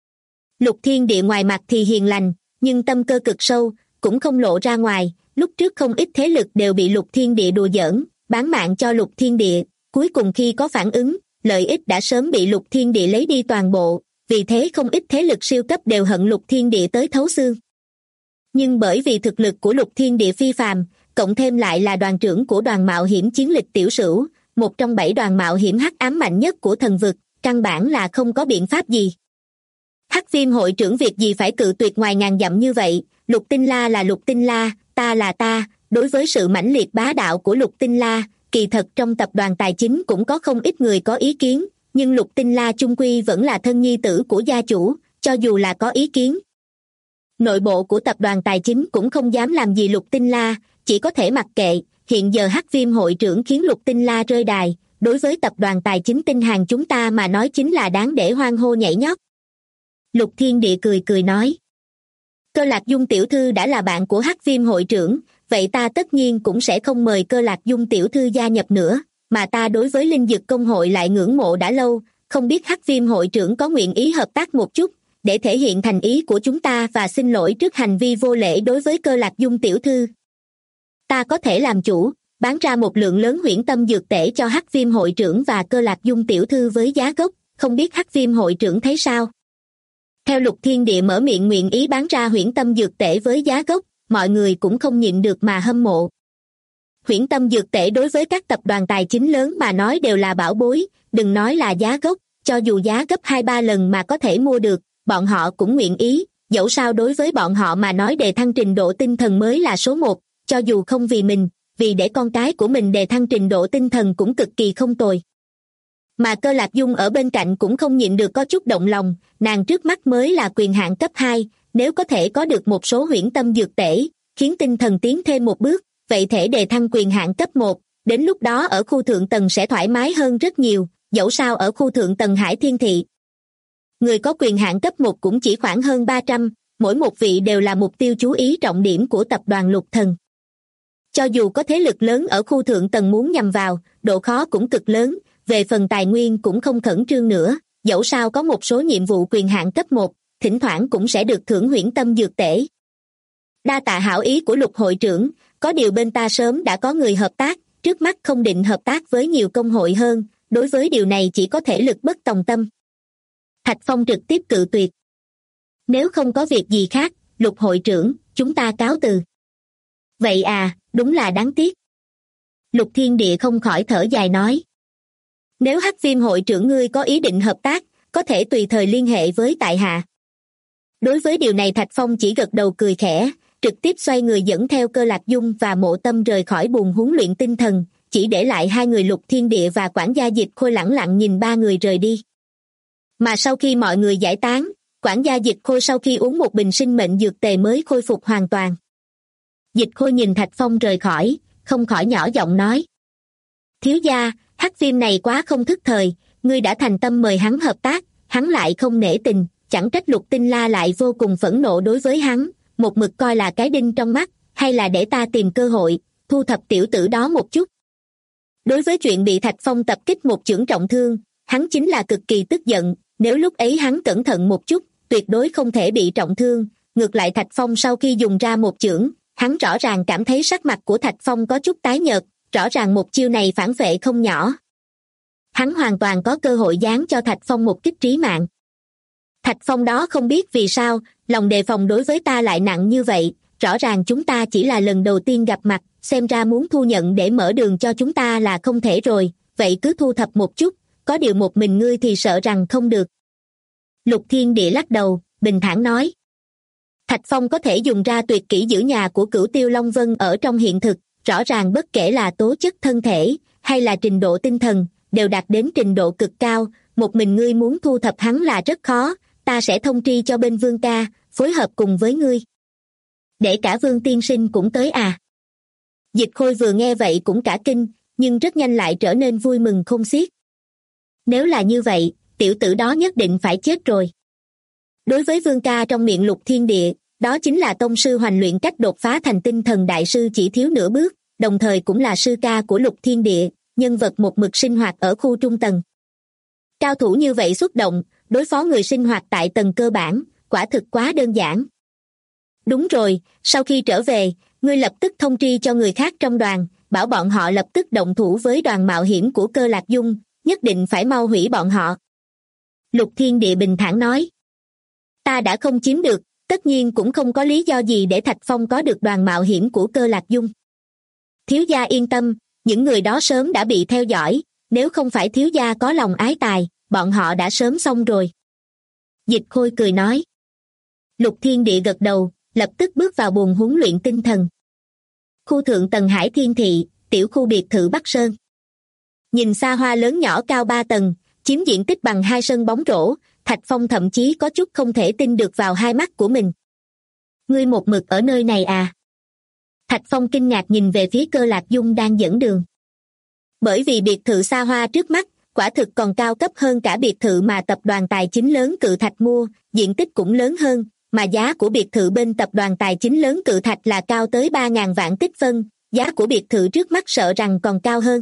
Lục Thiên Địa ngoài mặt thì hiền lành, nhưng tâm cơ cực sâu, cũng không lộ ra ngoài, lúc trước không ít thế lực đều bị Lục Thiên Địa đùa giỡn, bán mạng cho Lục Thiên Địa, cuối cùng khi có phản ứng, lợi ích đã sớm bị Lục Thiên Địa lấy đi toàn bộ, vì thế không ít thế lực siêu cấp đều hận Lục Thiên Địa tới thấu xương. Nhưng bởi vì thực lực của Lục Thiên Địa phi phàm, cộng thêm lại là đoàn trưởng của đoàn mạo hiểm chiến lịch tiểu sửu, một trong 7 đoàn mạo hiểm hắc ám mạnh nhất của thần vực, căn bản là không có biện pháp gì. Hắc Viêm hội trưởng việc gì phải cự tuyệt ngoài ngàn dặm như vậy, Lục Tinh La là Lục Tinh La, ta là ta, đối với sự mãnh liệt bá đạo của Lục Tinh La, kỳ thật trong tập đoàn tài chính cũng có không ít người có ý kiến, nhưng Lục Tinh La chung quy vẫn là thân nhi tử của gia chủ, cho dù là có ý kiến. Nội bộ của tập đoàn tài chính cũng không dám làm gì Lục Tinh La, chỉ có thể mặc kệ, hiện giờ Hắc Viêm hội trưởng khiến Lục Tinh La rơi đài, đối với tập đoàn tài chính Tinh Hàng chúng ta mà nói chính là đáng để hoan hô nhảy nhót. Lục Thiên Địa cười cười nói. Cơ Lạc Dung tiểu thư đã là bạn của Hắc Viêm hội trưởng, vậy ta tất nhiên cũng sẽ không mời Cơ Lạc Dung tiểu thư gia nhập nữa, mà ta đối với linh dược công hội lại ngưỡng mộ đã lâu, không biết Hắc Viêm hội trưởng có nguyện ý hợp tác một chút, để thể hiện thành ý của chúng ta và xin lỗi trước hành vi vô lễ đối với Cơ Lạc Dung tiểu thư. Ta có thể làm chủ, bán ra một lượng lớn huyễn tâm dược tể cho Hắc Viêm hội trưởng và Cơ Lạc Dung tiểu thư với giá gốc, không biết Hắc Viêm hội trưởng thấy sao? Theo Lục Thiên Địa mở miệng nguyện ý bán ra huyễn tâm dược tể với giá gốc, mọi người cũng không nhịn được mà hâm mộ. Huyễn tâm dược tể đối với các tập đoàn tài chính lớn mà nói đều là bảo bối, đừng nói là giá gốc, cho dù giá gấp 2-3 lần mà có thể mua được, bọn họ cũng nguyện ý, dẫu sao đối với bọn họ mà nói đề thăng trình độ tinh thần mới là số một, cho dù không vì mình, vì để con cái của mình đề thăng trình độ tinh thần cũng cực kỳ không tồi. Mà Cơ Lạc Dung ở bên cạnh cũng không nhịn được có chút động lòng, nàng trước mắt mới là quyền hạn cấp 2, nếu có thể có được một số huyễn tâm dược tể, khiến tinh thần tiến thêm một bước, vậy thể đề thăng quyền hạn cấp 1, đến lúc đó ở khu thượng tầng sẽ thoải mái hơn rất nhiều, dẫu sao ở khu thượng tầng Hải Thiên Thị. Người có quyền hạn cấp 1 cũng chỉ khoảng hơn 300, mỗi một vị đều là mục tiêu chú ý trọng điểm của tập đoàn Lục Thần. Cho dù có thế lực lớn ở khu thượng tầng muốn nhằm vào, độ khó cũng cực lớn, về phần tài nguyên cũng không khẩn trương nữa, dẫu sao có một số nhiệm vụ quyền hạn cấp 1, thỉnh thoảng cũng sẽ được thưởng huyễn tâm dược tể. Đa tạ hảo ý của Lục hội trưởng, có điều bên ta sớm đã có người hợp tác, trước mắt không định hợp tác với nhiều công hội hơn, đối với điều này chỉ có thể lực bất tòng tâm. Thạch Phong trực tiếp cự tuyệt. Nếu không có việc gì khác, Lục hội trưởng, chúng ta cáo từ. Vậy à, đúng là đáng tiếc. Lục Thiên Địa không khỏi thở dài nói. Nếu Hắc Viêm hội trưởng ngươi có ý định hợp tác, có thể tùy thời liên hệ với tại hạ. Đối với điều này Thạch Phong chỉ gật đầu cười khẽ, trực tiếp xoay người dẫn theo Cơ Lạc Dung và Mộ Tâm rời khỏi buồng huấn luyện tinh thần, chỉ để lại hai người Lục Thiên Địa và quản gia Dịch Khôi lẳng lặng nhìn ba người rời đi. Mà sau khi mọi người giải tán, quản gia Dịch Khôi sau khi uống một bình sinh mệnh dược tề mới khôi phục hoàn toàn. Dịch Khôi nhìn Thạch Phong rời khỏi, không khỏi nhỏ giọng nói. Thiếu gia, Hắc Viêm này quá không thức thời, ngươi đã thành tâm mời hắn hợp tác, hắn lại không nể tình, chẳng trách Lục Tinh La lại vô cùng phẫn nộ đối với hắn, một mực coi là cái đinh trong mắt, hay là để ta tìm cơ hội, thu thập tiểu tử đó một chút. Đối với chuyện bị Thạch Phong tập kích một chưởng trọng thương, hắn chính là cực kỳ tức giận, nếu lúc ấy hắn cẩn thận một chút, tuyệt đối không thể bị trọng thương, ngược lại Thạch Phong sau khi dùng ra một chưởng, hắn rõ ràng cảm thấy sắc mặt của Thạch Phong có chút tái nhợt, rõ ràng một chiêu này phản vệ không nhỏ. Hắn hoàn toàn có cơ hội giáng cho Thạch Phong một kích trí mạng. Thạch Phong đó không biết vì sao, lòng đề phòng đối với ta lại nặng như vậy, rõ ràng chúng ta chỉ là lần đầu tiên gặp mặt, xem ra muốn thu nhận để mở đường cho chúng ta là không thể rồi, vậy cứ thu thập một chút, có điều một mình ngươi thì sợ rằng không được. Lục Thiên Địa lắc đầu, bình thản nói. Thạch Phong có thể dùng ra tuyệt kỹ giữ nhà của Cửu Tiêu Long Vân ở trong hiện thực, rõ ràng bất kể là tố chất thân thể, hay là trình độ tinh thần, đều đạt đến trình độ cực cao, một mình ngươi muốn thu thập hắn là rất khó, ta sẽ thông tri cho bên Vương ca, phối hợp cùng với ngươi. Để cả Vương tiên sinh cũng tới à? Dịch Khôi vừa nghe vậy cũng cả kinh, nhưng rất nhanh lại trở nên vui mừng khôn xiết. Nếu là như vậy, tiểu tử đó nhất định phải chết rồi. Đối với Vương ca trong miệng Lục Thiên Địa, đó chính là tông sư hoành luyện cách đột phá thành tinh thần đại sư chỉ thiếu nửa bước, đồng thời cũng là sư ca của Lục Thiên Địa, nhân vật một mực sinh hoạt ở khu trung tầng. Cao thủ như vậy xuất động, đối phó người sinh hoạt tại tầng cơ bản, quả thực quá đơn giản. Đúng rồi, sau khi trở về, ngươi lập tức thông tri cho người khác trong đoàn, bảo bọn họ lập tức động thủ với đoàn mạo hiểm của Cơ Lạc Dung, nhất định phải mau hủy bọn họ. Lục Thiên Địa bình thản nói. Ta đã không chiếm được, tất nhiên cũng không có lý do gì để Thạch Phong có được đoàn mạo hiểm của Cơ Lạc Dung. Thiếu gia yên tâm, những người đó sớm đã bị theo dõi, nếu không phải thiếu gia có lòng ái tài, bọn họ đã sớm xong rồi. Dịch Khôi cười nói. Lục Thiên Địa gật đầu, lập tức bước vào buồng huấn luyện tinh thần. Khu thượng tầng Hải Thiên Thị, tiểu khu biệt thự Bắc Sơn. Nhìn xa hoa lớn nhỏ cao 3 tầng, chiếm diện tích bằng 2 sân bóng rổ, Thạch Phong thậm chí có chút không thể tin được vào hai mắt của mình. Ngươi một mực ở nơi này à? Thạch Phong kinh ngạc nhìn về phía Cơ Lạc Dung đang dẫn đường. Bởi vì biệt thự xa hoa trước mắt, quả thực còn cao cấp hơn cả biệt thự mà tập đoàn tài chính lớn Cự Thạch mua, diện tích cũng lớn hơn, mà giá của biệt thự bên tập đoàn tài chính lớn Cự Thạch là cao tới 3.000 vạn tích phân, giá của biệt thự trước mắt sợ rằng còn cao hơn.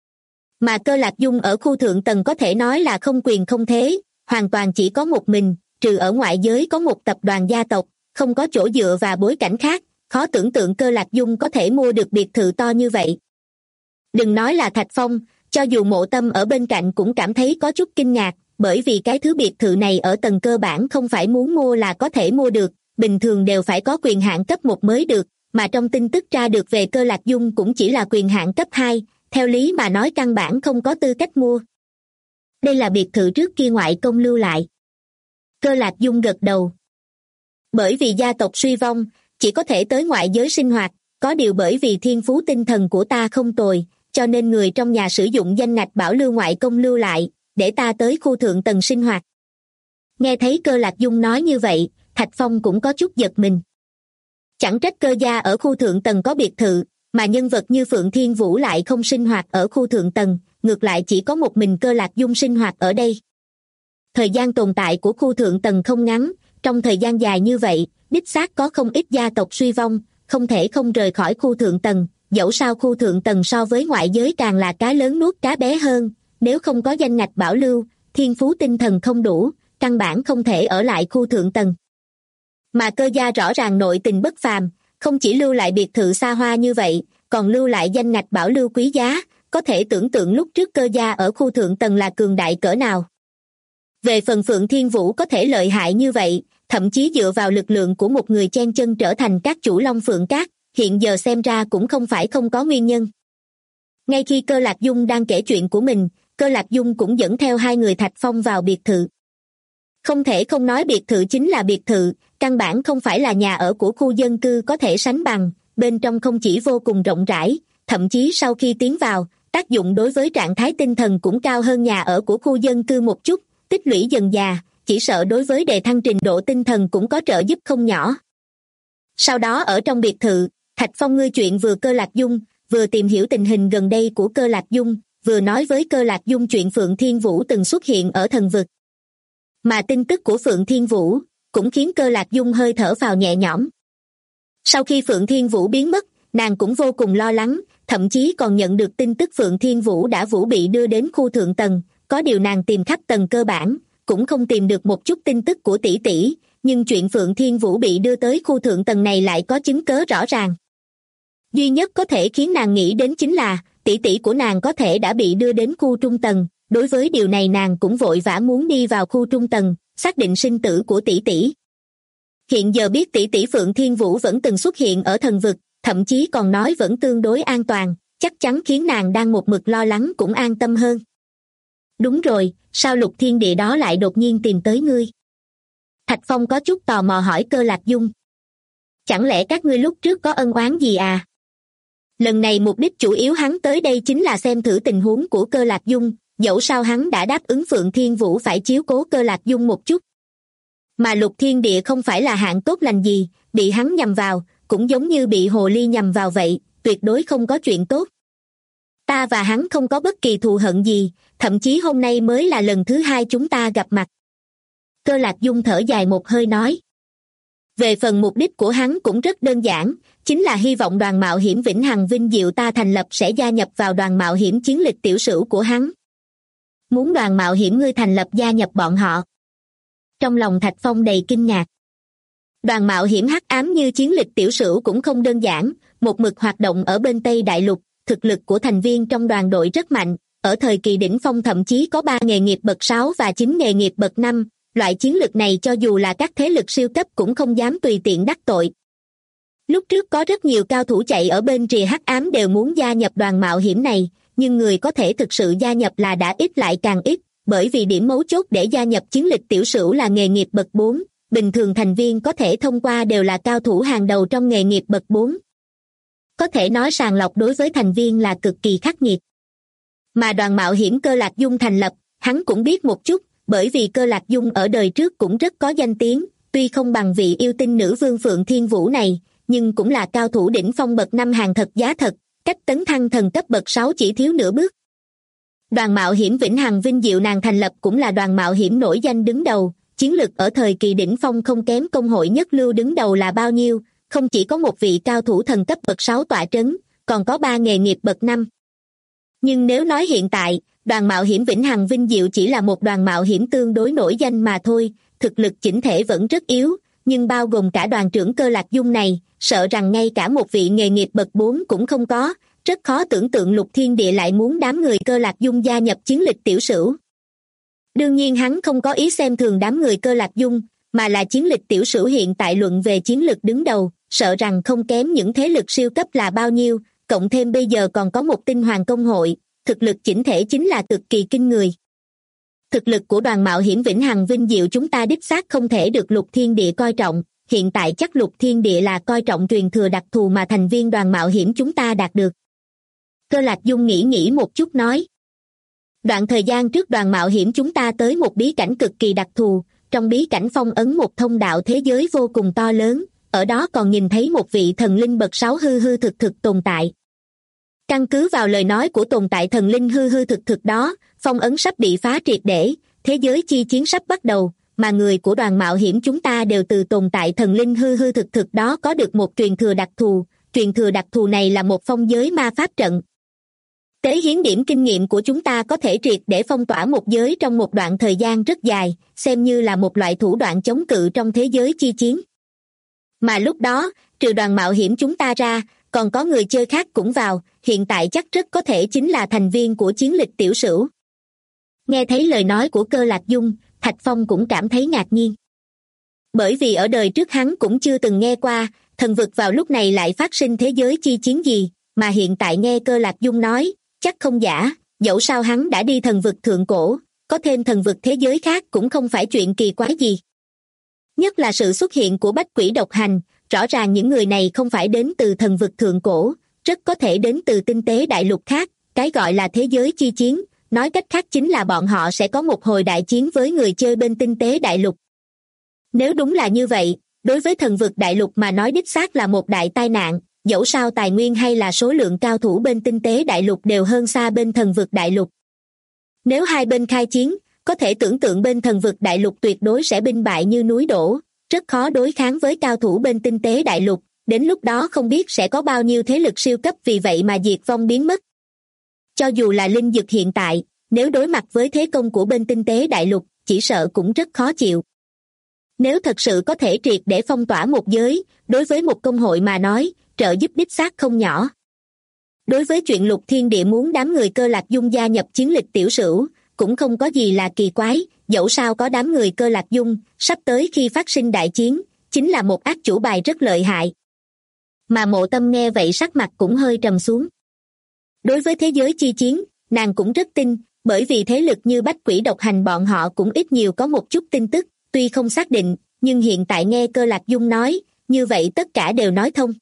Mà Cơ Lạc Dung ở khu thượng tầng có thể nói là không quyền không thế, hoàn toàn chỉ có một mình, trừ ở ngoại giới có một tập đoàn gia tộc, không có chỗ dựa và bối cảnh khác, khó tưởng tượng Cơ Lạc Dung có thể mua được biệt thự to như vậy. Đừng nói là Thạch Phong, cho dù Mộ Tâm ở bên cạnh cũng cảm thấy có chút kinh ngạc, bởi vì cái thứ biệt thự này ở tầng cơ bản không phải muốn mua là có thể mua được, bình thường đều phải có quyền hạn cấp 1 mới được, mà trong tin tức ra được về Cơ Lạc Dung cũng chỉ là quyền hạn cấp 2, theo lý mà nói căn bản không có tư cách mua. Đây là biệt thự trước kia ngoại công lưu lại. Cơ Lạc Dung gật đầu. Bởi vì gia tộc suy vong, chỉ có thể tới ngoại giới sinh hoạt, có điều bởi vì thiên phú tinh thần của ta không tồi, cho nên người trong nhà sử dụng danh ngạch bảo lưu ngoại công lưu lại, để ta tới khu thượng tầng sinh hoạt. Nghe thấy Cơ Lạc Dung nói như vậy, Thạch Phong cũng có chút giật mình. Chẳng trách Cơ gia ở khu thượng tầng có biệt thự, mà nhân vật như Phượng Thiên Vũ lại không sinh hoạt ở khu thượng tầng, ngược lại chỉ có một mình Cơ Lạc Dung sinh hoạt ở đây. Thời gian tồn tại của khu thượng tầng không ngắn, trong thời gian dài như vậy, đích xác có không ít gia tộc suy vong, không thể không rời khỏi khu thượng tầng, dẫu sao khu thượng tầng so với ngoại giới càng là cá lớn nuốt cá bé hơn, nếu không có danh ngạch bảo lưu, thiên phú tinh thần không đủ, căn bản không thể ở lại khu thượng tầng. Mà Cơ gia rõ ràng nội tình bất phàm, không chỉ lưu lại biệt thự xa hoa như vậy, còn lưu lại danh ngạch bảo lưu quý giá, có thể tưởng tượng lúc trước Cơ gia ở khu thượng tầng là cường đại cỡ nào. Về phần Phượng Thiên Vũ có thể lợi hại như vậy, thậm chí dựa vào lực lượng của một người chen chân trở thành các chủ Long Phượng Các, hiện giờ xem ra cũng không phải không có nguyên nhân. Ngay khi Cơ Lạc Dung đang kể chuyện của mình, Cơ Lạc Dung cũng dẫn theo hai người Thạch Phong vào biệt thự. Không thể không nói biệt thự chính là biệt thự, căn bản không phải là nhà ở của khu dân cư có thể sánh bằng, bên trong không chỉ vô cùng rộng rãi, thậm chí sau khi tiến vào, tác dụng đối với trạng thái tinh thần cũng cao hơn nhà ở của khu dân cư một chút, tích lũy dần dà, chỉ sợ đối với đề thăng trình độ tinh thần cũng có trợ giúp không nhỏ. Sau đó ở trong biệt thự, Thạch Phong ngư chuyện vừa Cơ Lạc Dung, vừa tìm hiểu tình hình gần đây của Cơ Lạc Dung, vừa nói với Cơ Lạc Dung chuyện Phượng Thiên Vũ từng xuất hiện ở thần vực. Mà tin tức của Phượng Thiên Vũ cũng khiến Cơ Lạc Dung hơi thở phào nhẹ nhõm. Sau khi Phượng Thiên Vũ biến mất, nàng cũng vô cùng lo lắng, thậm chí còn nhận được tin tức Phượng Thiên Vũ đã vũ bị đưa đến khu thượng tầng, có điều nàng tìm khắp tầng cơ bản, cũng không tìm được một chút tin tức của tỷ tỷ, nhưng chuyện Phượng Thiên Vũ bị đưa tới khu thượng tầng này lại có chứng cớ rõ ràng. Duy nhất có thể khiến nàng nghĩ đến chính là, tỷ tỷ của nàng có thể đã bị đưa đến khu trung tầng, đối với điều này nàng cũng vội vã muốn đi vào khu trung tầng, xác định sinh tử của tỷ tỷ. Hiện giờ biết tỷ tỷ Phượng Thiên Vũ vẫn từng xuất hiện ở thần vực, thậm chí còn nói vẫn tương đối an toàn, chắc chắn khiến nàng đang một mực lo lắng cũng an tâm hơn. Đúng rồi, sao Lục Thiên Địa đó lại đột nhiên tìm tới ngươi? Thạch Phong có chút tò mò hỏi Cơ Lạc Dung. Chẳng lẽ các ngươi lúc trước có ân oán gì à? Lần này mục đích chủ yếu hắn tới đây chính là xem thử tình huống của Cơ Lạc Dung, dẫu sao hắn đã đáp ứng Phượng Thiên Vũ phải chiếu cố Cơ Lạc Dung một chút. Mà Lục Thiên Địa không phải là hạng tốt lành gì, bị hắn nhầm vào, cũng giống như bị hồ ly nhầm vào vậy, tuyệt đối không có chuyện tốt. Ta và hắn không có bất kỳ thù hận gì, thậm chí hôm nay mới là lần thứ hai chúng ta gặp mặt. Cơ Lạc Dung thở dài một hơi nói. Về phần mục đích của hắn cũng rất đơn giản, chính là hy vọng đoàn mạo hiểm Vĩnh Hằng Vinh Diệu ta thành lập sẽ gia nhập vào đoàn mạo hiểm chiến lịch tiểu sửu của hắn. Muốn đoàn mạo hiểm ngươi thành lập gia nhập bọn họ. Trong lòng Thạch Phong đầy kinh ngạc. Đoàn mạo hiểm hắc ám như chiến lịch tiểu sửu cũng không đơn giản, một mực hoạt động ở bên Tây Đại Lục, thực lực của thành viên trong đoàn đội rất mạnh, ở thời kỳ đỉnh phong thậm chí có 3 nghề nghiệp bậc 6 và 9 nghề nghiệp bậc 5, loại chiến lược này cho dù là các thế lực siêu cấp cũng không dám tùy tiện đắc tội. Lúc trước có rất nhiều cao thủ chạy ở bên rìa hắc ám đều muốn gia nhập đoàn mạo hiểm này, nhưng người có thể thực sự gia nhập là đã ít lại càng ít, bởi vì điểm mấu chốt để gia nhập chiến lịch tiểu sửu là nghề nghiệp bậc 4, bình thường thành viên có thể thông qua đều là cao thủ hàng đầu trong nghề nghiệp bậc 4. Có thể nói sàng lọc đối với thành viên là cực kỳ khắc nghiệt. Mà đoàn mạo hiểm Cơ Lạc Dung thành lập, hắn cũng biết một chút, bởi vì Cơ Lạc Dung ở đời trước cũng rất có danh tiếng, tuy không bằng vị yêu tinh nữ vương Phượng Thiên Vũ này, nhưng cũng là cao thủ đỉnh phong bậc 5 hàng thật giá thật, cách tấn thăng thần cấp bậc 6 chỉ thiếu nửa bước. Đoàn mạo hiểm vĩnh hằng vinh diệu nàng thành lập cũng là đoàn mạo hiểm nổi danh đứng đầu, chiến lực ở thời kỳ đỉnh phong không kém công hội nhất lưu đứng đầu là bao nhiêu, không chỉ có một vị cao thủ thần cấp bậc 6 tọa trấn, còn có 3 nghề nghiệp bậc 5. Nhưng nếu nói hiện tại, đoàn mạo hiểm vĩnh hằng vinh diệu chỉ là một đoàn mạo hiểm tương đối nổi danh mà thôi, thực lực chỉnh thể vẫn rất yếu, nhưng bao gồm cả đoàn trưởng Cơ Lạc Dung này, sợ rằng ngay cả một vị nghề nghiệp bậc 4 cũng không có, rất khó tưởng tượng Lục Thiên Địa lại muốn đám người Cơ Lạc Dung gia nhập chiến lịch tiểu sửu. Đương nhiên hắn không có ý xem thường đám người Cơ Lạc Dung, mà là chiến lịch tiểu sửu hiện tại luận về chiến lực đứng đầu, sợ rằng không kém những thế lực siêu cấp là bao nhiêu, cộng thêm bây giờ còn có một tinh hoàng công hội, thực lực chỉnh thể chính là cực kỳ kinh người. Thực lực của đoàn mạo hiểm vĩnh hằng vinh diệu chúng ta đích xác không thể được Lục Thiên Địa coi trọng, hiện tại chắc Lục Thiên Địa là coi trọng truyền thừa đặc thù mà thành viên đoàn mạo hiểm chúng ta đạt được. Cơ Lạc Dung nghĩ một chút nói. Đoạn thời gian trước đoàn mạo hiểm chúng ta tới một bí cảnh cực kỳ đặc thù, trong bí cảnh phong ấn một thông đạo thế giới vô cùng to lớn, ở đó còn nhìn thấy một vị thần linh bậc 6 hư hư thực thực tồn tại. Căn cứ vào lời nói của tồn tại thần linh hư hư thực thực đó, phong ấn sắp bị phá triệt để, thế giới chi chiến sắp bắt đầu, mà người của đoàn mạo hiểm chúng ta đều từ tồn tại thần linh hư hư thực thực đó có được một truyền thừa đặc thù này là một phong giới ma pháp trận. Tế hiến điểm kinh nghiệm của chúng ta có thể triệt để phong tỏa một giới trong một đoạn thời gian rất dài, xem như là một loại thủ đoạn chống cự trong thế giới chi chiến. Mà lúc đó, trừ đoàn mạo hiểm chúng ta ra, còn có người chơi khác cũng vào, hiện tại chắc rất có thể chính là thành viên của chiến lịch tiểu sửu. Nghe thấy lời nói của Cơ Lạc Dung, Thạch Phong cũng cảm thấy ngạc nhiên. Bởi vì ở đời trước hắn cũng chưa từng nghe qua, thần vực vào lúc này lại phát sinh thế giới chi chiến gì, mà hiện tại nghe Cơ Lạc Dung nói, chắc không giả, dẫu sao hắn đã đi thần vực thượng cổ, có thêm thần vực thế giới khác cũng không phải chuyện kỳ quái gì. Nhất là sự xuất hiện của bách quỷ độc hành, rõ ràng những người này không phải đến từ thần vực thượng cổ, rất có thể đến từ tinh tế đại lục khác, cái gọi là thế giới chi chiến, nói cách khác chính là bọn họ sẽ có một hồi đại chiến với người chơi bên tinh tế đại lục. Nếu đúng là như vậy, đối với thần vực đại lục mà nói đích xác là một đại tai nạn, dẫu sao tài nguyên hay là số lượng cao thủ bên tinh tế đại lục đều hơn xa bên thần vực đại lục. Nếu hai bên khai chiến, có thể tưởng tượng bên thần vực đại lục tuyệt đối sẽ binh bại như núi đổ, rất khó đối kháng với cao thủ bên tinh tế đại lục, đến lúc đó không biết sẽ có bao nhiêu thế lực siêu cấp vì vậy mà diệt vong biến mất. Cho dù là linh dực hiện tại, nếu đối mặt với thế công của bên tinh tế đại lục, chỉ sợ cũng rất khó chịu. Nếu thật sự có thể triệt để phong tỏa một giới, đối với một công hội mà nói, trợ giúp đích xác không nhỏ. Đối với chuyện Lục Thiên Địa muốn đám người Cơ Lạc Dung gia nhập chiến lịch tiểu sửu, cũng không có gì là kỳ quái, dẫu sao có đám người Cơ Lạc Dung, sắp tới khi phát sinh đại chiến, chính là một ác chủ bài rất lợi hại. Mà Mộ Tâm nghe vậy sắc mặt cũng hơi trầm xuống. Đối với thế giới chi chiến, nàng cũng rất tin, bởi vì thế lực như bách quỷ độc hành bọn họ cũng ít nhiều có một chút tin tức, tuy không xác định, nhưng hiện tại nghe Cơ Lạc Dung nói, như vậy tất cả đều nói thông.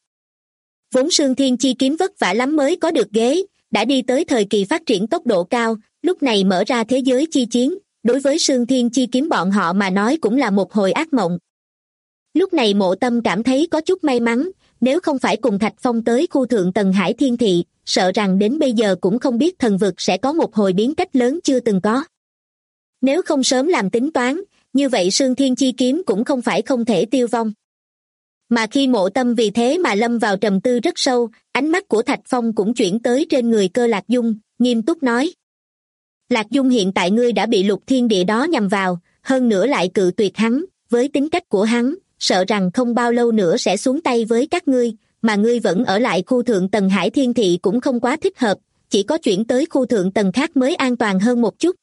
Vốn Sương Thiên Chi kiếm vất vả lắm mới có được ghế, đã đi tới thời kỳ phát triển tốc độ cao, lúc này mở ra thế giới chi chiến, đối với Sương Thiên Chi kiếm bọn họ mà nói cũng là một hồi ác mộng. Lúc này Mộ Tâm cảm thấy có chút may mắn, nếu không phải cùng Thạch Phong tới khu thượng tầng Hải Thiên Thị, sợ rằng đến bây giờ cũng không biết thần vực sẽ có một hồi biến cách lớn chưa từng có. Nếu không sớm làm tính toán, như vậy Sương Thiên Chi kiếm cũng không phải không thể tiêu vong. Mà khi Mộ Tâm vì thế mà lâm vào trầm tư rất sâu, ánh mắt của Thạch Phong cũng chuyển tới trên người Cơ Lạc Dung, nghiêm túc nói. Lạc Dung, hiện tại ngươi đã bị Lục Thiên Địa đó nhằm vào, hơn nữa lại cự tuyệt hắn, với tính cách của hắn, sợ rằng không bao lâu nữa sẽ xuống tay với các ngươi, mà ngươi vẫn ở lại khu thượng tầng Hải Thiên Thị cũng không quá thích hợp, chỉ có chuyển tới khu thượng tầng khác mới an toàn hơn một chút.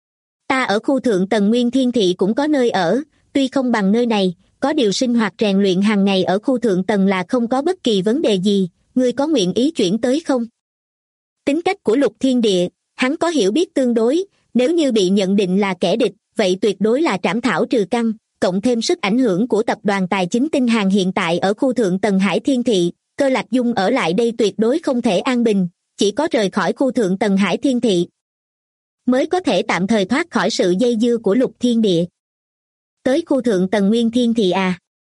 Ta ở khu thượng tầng Nguyên Thiên Thị cũng có nơi ở, tuy không bằng nơi này, có điều sinh hoạt rèn luyện hàng ngày ở khu thượng tầng là không có bất kỳ vấn đề gì, ngươi có nguyện ý chuyển tới không? Tính cách của Lục Thiên Địa, hắn có hiểu biết tương đối, nếu như bị nhận định là kẻ địch, vậy tuyệt đối là trảm thảo trừ căn, cộng thêm sức ảnh hưởng của tập đoàn tài chính Tinh Hàng hiện tại ở khu thượng tầng Hải Thiên Thị, Cơ Lạc Dung ở lại đây tuyệt đối không thể an bình, chỉ có rời khỏi khu thượng tầng Hải Thiên Thị mới có thể tạm thời thoát khỏi sự dây dưa của Lục Thiên Địa. Tới khu thượng tầng Nguyên Thiên Thị à?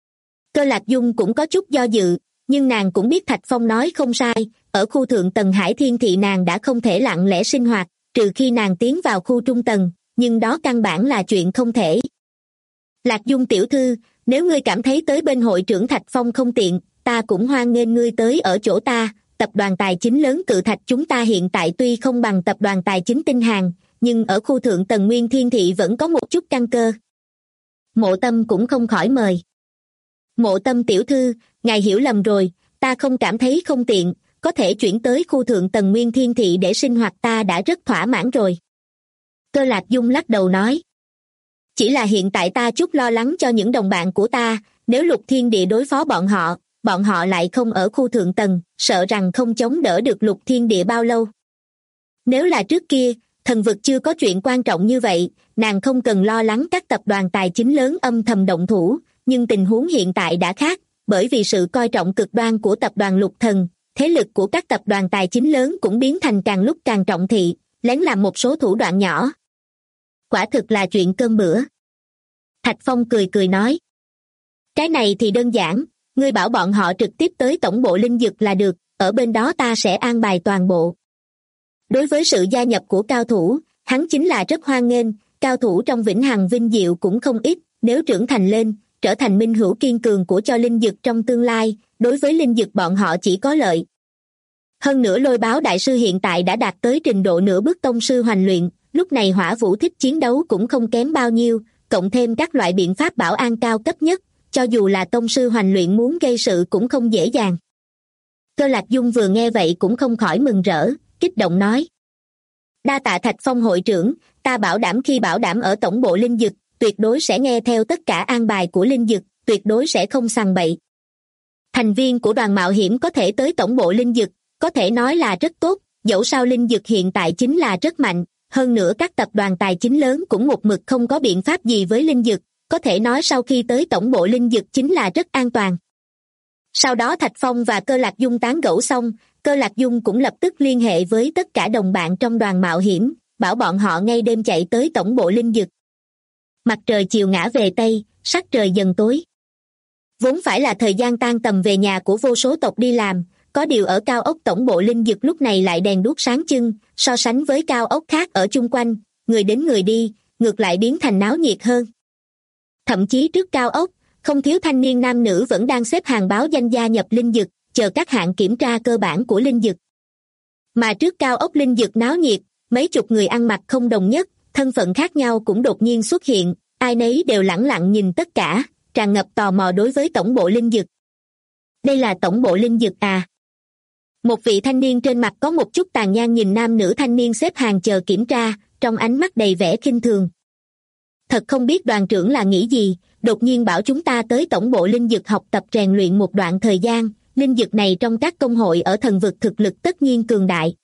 Cơ Lạc Dung cũng có chút do dự, nhưng nàng cũng biết Thạch Phong nói không sai, ở khu thượng tầng Hải Thiên Thị nàng đã không thể lặng lẽ sinh hoạt, trừ khi nàng tiến vào khu trung tầng, nhưng đó căn bản là chuyện không thể. Lạc Dung tiểu thư, nếu ngươi cảm thấy tới bên hội trưởng Thạch Phong không tiện, ta cũng hoan nghênh ngươi tới ở chỗ ta. Tập đoàn tài chính lớn Cự Thạch chúng ta hiện tại tuy không bằng tập đoàn tài chính Tinh Hàng, nhưng ở khu thượng tầng Nguyên Thiên Thị vẫn có một chút căn cơ. Mộ Tâm cũng không khỏi mời. Mộ Tâm tiểu thư, ngài hiểu lầm rồi, ta không cảm thấy không tiện, có thể chuyển tới khu thượng tầng Nguyên Thiên Thị để sinh hoạt ta đã rất thỏa mãn rồi. Cơ Lạc Dung lắc đầu nói. Chỉ là hiện tại ta chút lo lắng cho những đồng bạn của ta, nếu Lục Thiên Địa đối phó bọn họ lại không ở khu thượng tầng, sợ rằng không chống đỡ được Lục Thiên Địa bao lâu. Nếu là trước kia, thần vực chưa có chuyện quan trọng như vậy, nàng không cần lo lắng các tập đoàn tài chính lớn âm thầm động thủ, nhưng tình huống hiện tại đã khác, bởi vì sự coi trọng cực đoan của tập đoàn Lục Thần, thế lực của các tập đoàn tài chính lớn cũng biến thành càng lúc càng trọng thị, lén làm một số thủ đoạn nhỏ. Quả thực là chuyện cơm bữa. Thạch Phong cười cười nói. Cái này thì đơn giản, ngươi bảo bọn họ trực tiếp tới tổng bộ linh dược là được, ở bên đó ta sẽ an bài toàn bộ. Đối với sự gia nhập của cao thủ, hắn chính là rất hoan nghênh, cao thủ trong Vĩnh Hằng Vinh Diệu cũng không ít, nếu trưởng thành lên, trở thành minh hữu kiên cường của cho linh dược trong tương lai, đối với linh dược bọn họ chỉ có lợi. Hơn nữa Lôi Báo đại sư hiện tại đã đạt tới trình độ nửa bước tông sư hoành luyện, lúc này Hỏa Vũ thích chiến đấu cũng không kém bao nhiêu, cộng thêm các loại biện pháp bảo an cao cấp nhất, cho dù là tông sư hoành luyện muốn gây sự cũng không dễ dàng. Cơ Lạc Dung vừa nghe vậy cũng không khỏi mừng rỡ, kích động nói. Đa tạ Thạch Phong hội trưởng, ta bảo đảm khi bảo đảm ở tổng bộ linh dực, tuyệt đối sẽ nghe theo tất cả an bài của linh dực, tuyệt đối sẽ không sằng bậy. Thành viên của đoàn mạo hiểm có thể tới tổng bộ linh dực, có thể nói là rất tốt, dẫu sao linh dực hiện tại chính là rất mạnh, hơn nữa các tập đoàn tài chính lớn cũng một mực không có biện pháp gì với linh dực, có thể nói sau khi tới tổng bộ linh dực chính là rất an toàn. Sau đó Thạch Phong và Cơ Lạc Dung tán gẫu xong, Cơ Lạc Dung cũng lập tức liên hệ với tất cả đồng bạn trong đoàn mạo hiểm, bảo bọn họ ngay đêm chạy tới tổng bộ linh dực. Mặt trời chiều ngã về Tây, sắc trời dần tối. Vốn phải là thời gian tan tầm về nhà của vô số tộc đi làm, có điều ở cao ốc tổng bộ linh dực lúc này lại đèn đuốc sáng trưng, so sánh với cao ốc khác ở chung quanh, người đến người đi, ngược lại biến thành náo nhiệt hơn. Thậm chí trước cao ốc, không thiếu thanh niên nam nữ vẫn đang xếp hàng báo danh gia nhập linh dực, chờ các hạng kiểm tra cơ bản của linh dực. Mà trước cao ốc linh dực náo nhiệt, mấy chục người ăn mặc không đồng nhất, thân phận khác nhau cũng đột nhiên xuất hiện, ai nấy đều lẳng lặng nhìn tất cả, tràn ngập tò mò đối với tổng bộ linh dực. Đây là tổng bộ linh dực à? Một vị thanh niên trên mặt có một chút tàn nhang nhìn nam nữ thanh niên xếp hàng chờ kiểm tra, trong ánh mắt đầy vẻ khinh thường. Thật không biết đoàn trưởng là nghĩ gì, đột nhiên bảo chúng ta tới tổng bộ linh dực học tập rèn luyện một đoạn thời gian, linh dực này trong các công hội ở thần vực thực lực tất nhiên cường đại.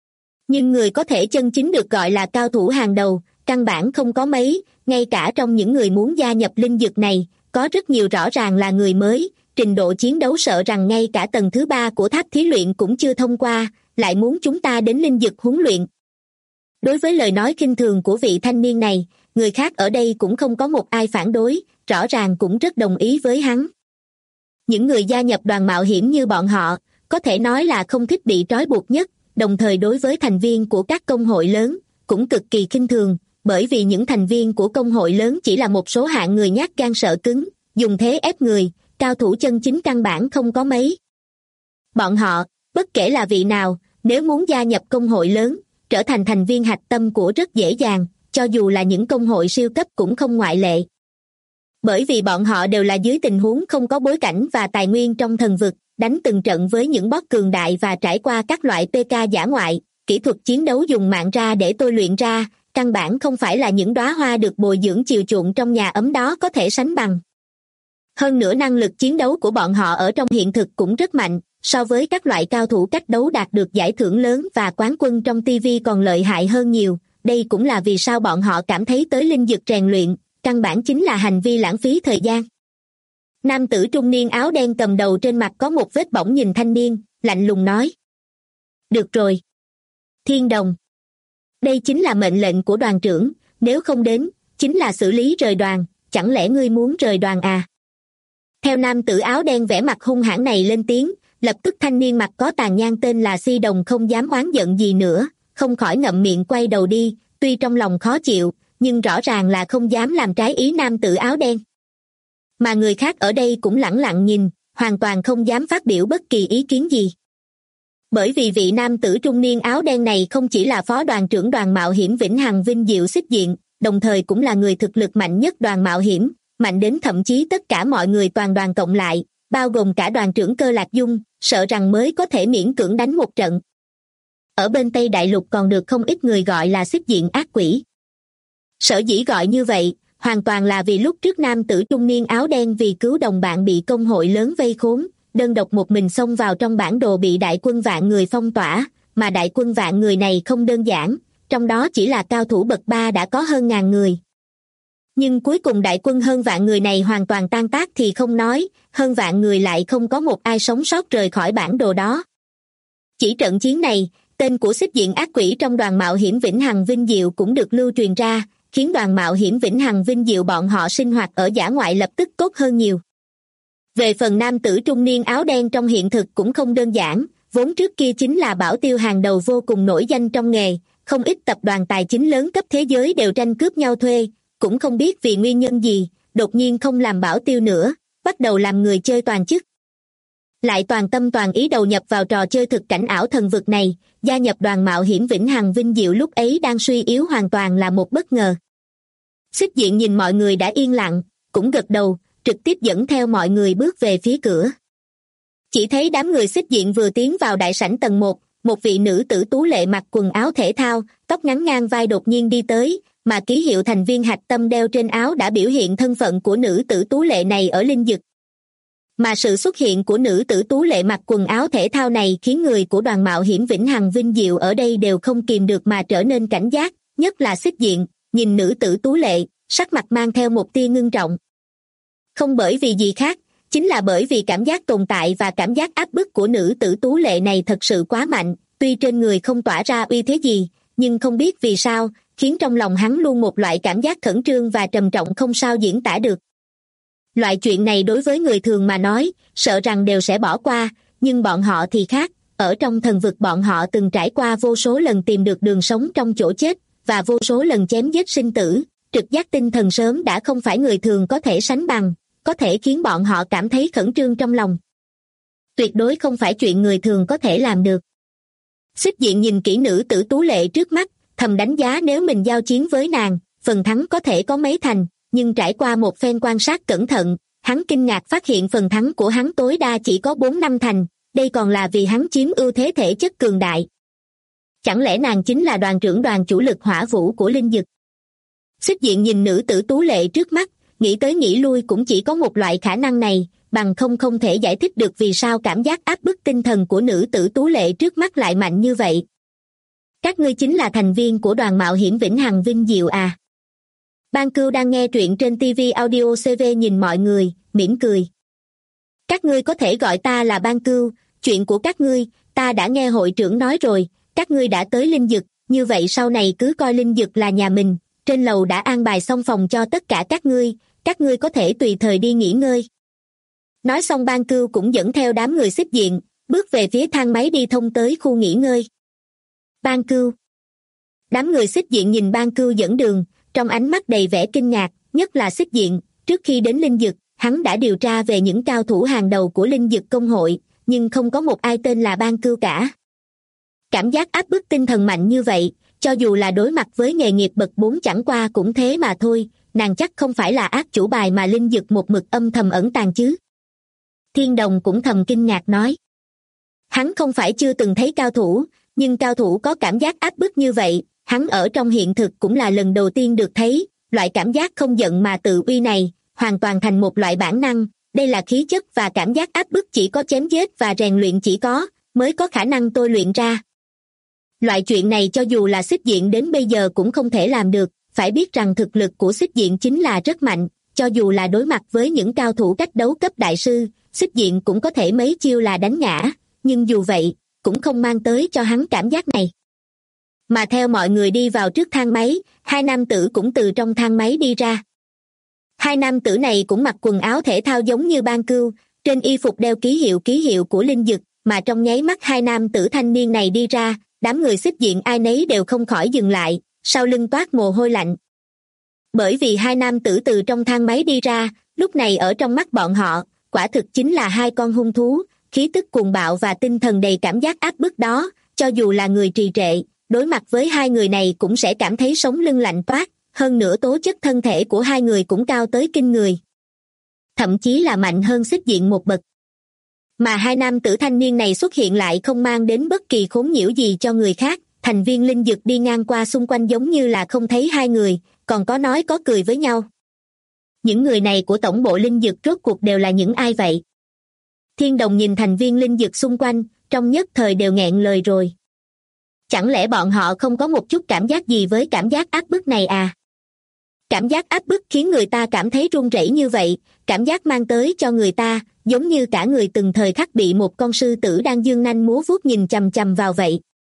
Nhưng người có thể chân chính được gọi là cao thủ hàng đầu, căn bản không có mấy, ngay cả trong những người muốn gia nhập linh dực này, có rất nhiều rõ ràng là người mới, trình độ chiến đấu sợ rằng ngay cả tầng thứ 3 của tháp thí luyện cũng chưa thông qua, lại muốn chúng ta đến linh dực huấn luyện. Đối với lời nói khinh thường của vị thanh niên này, người khác ở đây cũng không có một ai phản đối, rõ ràng cũng rất đồng ý với hắn. Những người gia nhập đoàn mạo hiểm như bọn họ, có thể nói là không thích bị trói buộc nhất, đồng thời đối với thành viên của các công hội lớn, cũng cực kỳ khinh thường, bởi vì những thành viên của công hội lớn chỉ là một số hạng người nhát gan sợ cứng, dùng thế ép người, cao thủ chân chính căn bản không có mấy. Bọn họ, bất kể là vị nào, nếu muốn gia nhập công hội lớn, trở thành thành viên hạch tâm của rất dễ dàng, cho dù là những công hội siêu cấp cũng không ngoại lệ. Bởi vì bọn họ đều là dưới tình huống không có bối cảnh và tài nguyên trong thần vực, đánh từng trận với những boss cường đại và trải qua các loại PK dã ngoại, kỹ thuật chiến đấu dùng mạng ra để tôi luyện ra, căn bản không phải là những đóa hoa được bồi dưỡng chiều chuộng trong nhà ấm đó có thể sánh bằng. Hơn nữa năng lực chiến đấu của bọn họ ở trong hiện thực cũng rất mạnh, so với các loại cao thủ cách đấu đạt được giải thưởng lớn và quán quân trong TV còn lợi hại hơn nhiều, đây cũng là vì sao bọn họ cảm thấy tới linh dực rèn luyện, căn bản chính là hành vi lãng phí thời gian. Nam tử trung niên áo đen cầm đầu trên mặt có một vết bỏng nhìn thanh niên, lạnh lùng nói. Được rồi. Thiên Đồng. Đây chính là mệnh lệnh của đoàn trưởng, nếu không đến, chính là xử lý rời đoàn, chẳng lẽ ngươi muốn rời đoàn à? Theo nam tử áo đen vẻ mặt hung hãn này lên tiếng, lập tức thanh niên mặt có tàn nhang tên là Si Đồng không dám oán giận gì nữa, không khỏi ngậm miệng quay đầu đi, tuy trong lòng khó chịu, nhưng rõ ràng là không dám làm trái ý nam tử áo đen. Mà người khác ở đây cũng lẳng lặng nhìn, hoàn toàn không dám phát biểu bất kỳ ý kiến gì. Bởi vì vị nam tử trung niên áo đen này không chỉ là phó đoàn trưởng đoàn mạo hiểm Vĩnh Hằng Vinh Diệu Xích Diện, đồng thời cũng là người thực lực mạnh nhất đoàn mạo hiểm, mạnh đến thậm chí tất cả mọi người toàn đoàn cộng lại, bao gồm cả đoàn trưởng Cơ Lạc Dung, sợ rằng mới có thể miễn cưỡng đánh một trận. Ở bên Tây Đại Lục còn được không ít người gọi là Xích Diện ác quỷ. Sở dĩ gọi như vậy, hoàn toàn là vì lúc trước nam tử trung niên áo đen vì cứu đồng bạn bị công hội lớn vây khốn, đơn độc một mình xông vào trong bản đồ bị đại quân vạn người phong tỏa, mà đại quân vạn người này không đơn giản, trong đó chỉ là cao thủ bậc 3 đã có hơn 1000 người. Nhưng cuối cùng đại quân hơn vạn người này hoàn toàn tan tác thì không nói, hơn vạn người lại không có một ai sống sót rời khỏi bản đồ đó. Chỉ trận chiến này, tên của Xích Diện ác quỷ trong đoàn mạo hiểm Vĩnh Hằng Vinh Diệu cũng được lưu truyền ra, khiến đoàn mạo hiểm Vĩnh Hằng Vinh Diệu bọn họ sinh hoạt ở dã ngoại lập tức tốt hơn nhiều. Về phần nam tử trung niên áo đen trong hiện thực cũng không đơn giản, vốn trước kia chính là bảo tiêu hàng đầu vô cùng nổi danh trong nghề, không ít tập đoàn tài chính lớn cấp thế giới đều tranh cướp nhau thuê, cũng không biết vì nguyên nhân gì, đột nhiên không làm bảo tiêu nữa, bắt đầu làm người chơi toàn chức. Lại toàn tâm toàn ý đầu nhập vào trò chơi thực cảnh ảo thần vực này, gia nhập đoàn mạo hiểm Vĩnh Hằng Vinh Diệu lúc ấy đang suy yếu hoàn toàn là một bất ngờ. Xích Diện nhìn mọi người đã yên lặng, cũng gật đầu, trực tiếp dẫn theo mọi người bước về phía cửa. Chỉ thấy đám người Xích Diện vừa tiến vào đại sảnh tầng 1, một vị nữ tử tú lệ mặc quần áo thể thao, tóc ngắn ngang vai đột nhiên đi tới, mà ký hiệu thành viên hạch tâm đeo trên áo đã biểu hiện thân phận của nữ tử tú lệ này ở linh dực. Mà sự xuất hiện của nữ tử tú lệ mặc quần áo thể thao này khiến người của đoàn mạo hiểm Vĩnh Hằng Vinh Diệu ở đây đều không kìm được mà trở nên cảnh giác, nhất là Xích Diện, nhìn nữ tử tú lệ, sắc mặt mang theo một tia ngưng trọng. Không bởi vì gì khác, chính là bởi vì cảm giác tồn tại và cảm giác áp bức của nữ tử tú lệ này thật sự quá mạnh, tuy trên người không tỏa ra uy thế gì, nhưng không biết vì sao, khiến trong lòng hắn luôn một loại cảm giác khẩn trương và trầm trọng không sao diễn tả được. Loại chuyện này đối với người thường mà nói, sợ rằng đều sẽ bỏ qua, nhưng bọn họ thì khác, ở trong thần vực bọn họ từng trải qua vô số lần tìm được đường sống trong chỗ chết, và vô số lần chém giết sinh tử, trực giác tinh thần sớm đã không phải người thường có thể sánh bằng, có thể khiến bọn họ cảm thấy khẩn trương trong lòng. Tuyệt đối không phải chuyện người thường có thể làm được. Xích Diện nhìn kỹ nữ tử tú lệ trước mắt, thầm đánh giá nếu mình giao chiến với nàng, phần thắng có thể có mấy thành, nhưng trải qua một phen quan sát cẩn thận, hắn kinh ngạc phát hiện phần thắng của hắn tối đa chỉ có 4-5 thành, đây còn là vì hắn chiếm ưu thế thể chất cường đại. Chẳng lẽ nàng chính là đoàn trưởng đoàn chủ lực hỏa vũ của linh dực? Xích Diện nhìn nữ tử tú lệ trước mắt, nghĩ tới nghĩ lui cũng chỉ có một loại khả năng này, bằng không thể giải thích được vì sao cảm giác áp bức tinh thần của nữ tử tú lệ trước mắt lại mạnh như vậy. Các ngươi chính là thành viên của đoàn mạo hiểm Vĩnh Hằng Vinh Diệu à? Ban Cưu đang nghe truyện trên TV Audio CV nhìn mọi người, mỉm cười. Các ngươi có thể gọi ta là Ban Cưu, chuyện của các ngươi, ta đã nghe hội trưởng nói rồi, các ngươi đã tới linh dực, như vậy sau này cứ coi linh dực là nhà mình, trên lầu đã an bài xong phòng cho tất cả các ngươi có thể tùy thời đi nghỉ ngơi. Nói xong Ban Cưu cũng dẫn theo đám người Xích Diện, bước về phía thang máy đi thông tới khu nghỉ ngơi. Ban Cưu. Đám người Xích Diện nhìn Ban Cưu dẫn đường, trong ánh mắt đầy vẻ kinh ngạc, nhất là Xích Diện, trước khi đến linh dực, hắn đã điều tra về những cao thủ hàng đầu của linh dực công hội, nhưng không có một ai tên là Ban Cưu cả. Cảm giác áp bức tinh thần mạnh như vậy, cho dù là đối mặt với nghề nghiệp bậc 4 chẳng qua cũng thế mà thôi, nàng chắc không phải là ác chủ bài mà linh dực một mực âm thầm ẩn tàng chứ. Thiên Đồng cũng thầm kinh ngạc nói. Hắn không phải chưa từng thấy cao thủ, nhưng cao thủ có cảm giác áp bức như vậy, hắn ở trong hiện thực cũng là lần đầu tiên được thấy, loại cảm giác không giận mà tự uy này, hoàn toàn thành một loại bản năng, đây là khí chất và cảm giác áp bức chỉ có chém giết và rèn luyện chỉ có, mới có khả năng tôi luyện ra. Loại chuyện này cho dù là Xích Diện đến bây giờ cũng không thể làm được, phải biết rằng thực lực của Xích Diện chính là rất mạnh, cho dù là đối mặt với những cao thủ cách đấu cấp đại sư, Xích Diện cũng có thể mấy chiêu là đánh ngã, nhưng dù vậy, cũng không mang tới cho hắn cảm giác này. Mà theo mọi người đi vào trước thang máy, hai nam tử cũng từ trong thang máy đi ra. Hai nam tử này cũng mặc quần áo thể thao giống như Ban Cưu, trên y phục đeo ký hiệu của linh dực, mà trong nháy mắt hai nam tử thanh niên này đi ra, đám người xích diện ai nấy đều không khỏi dừng lại, sau lưng toát mồ hôi lạnh. Bởi vì hai nam tử từ trong thang máy đi ra, lúc này ở trong mắt bọn họ, quả thực chính là hai con hung thú, khí tức cuồng bạo và tinh thần đầy cảm giác áp bức đó, cho dù là người trì trệ, đối mặt với hai người này cũng sẽ cảm thấy sống lưng lạnh toát, hơn nữa tố chất thân thể của hai người cũng cao tới kinh người. Thậm chí là mạnh hơn xích diện một bậc. Mà hai nam tử thanh niên này xuất hiện lại không mang đến bất kỳ khốn nhiễu gì cho người khác, thành viên linh dực đi ngang qua xung quanh giống như là không thấy hai người, còn có nói có cười với nhau. Những người này của tổng bộ linh dực rốt cuộc đều là những ai vậy? Thiên Đồng nhìn thành viên linh dực xung quanh, trong nhất thời đều nghẹn lời rồi. Chẳng lẽ bọn họ không có một chút cảm giác gì với cảm giác áp bức này à? Cảm giác áp bức khiến người ta cảm thấy run rẩy như vậy, cảm giác mang tới cho người ta, giống như cả người từng thời khắc bị một con sư tử đang giương nanh múa vuốt nhìn chằm chằm vào vậy.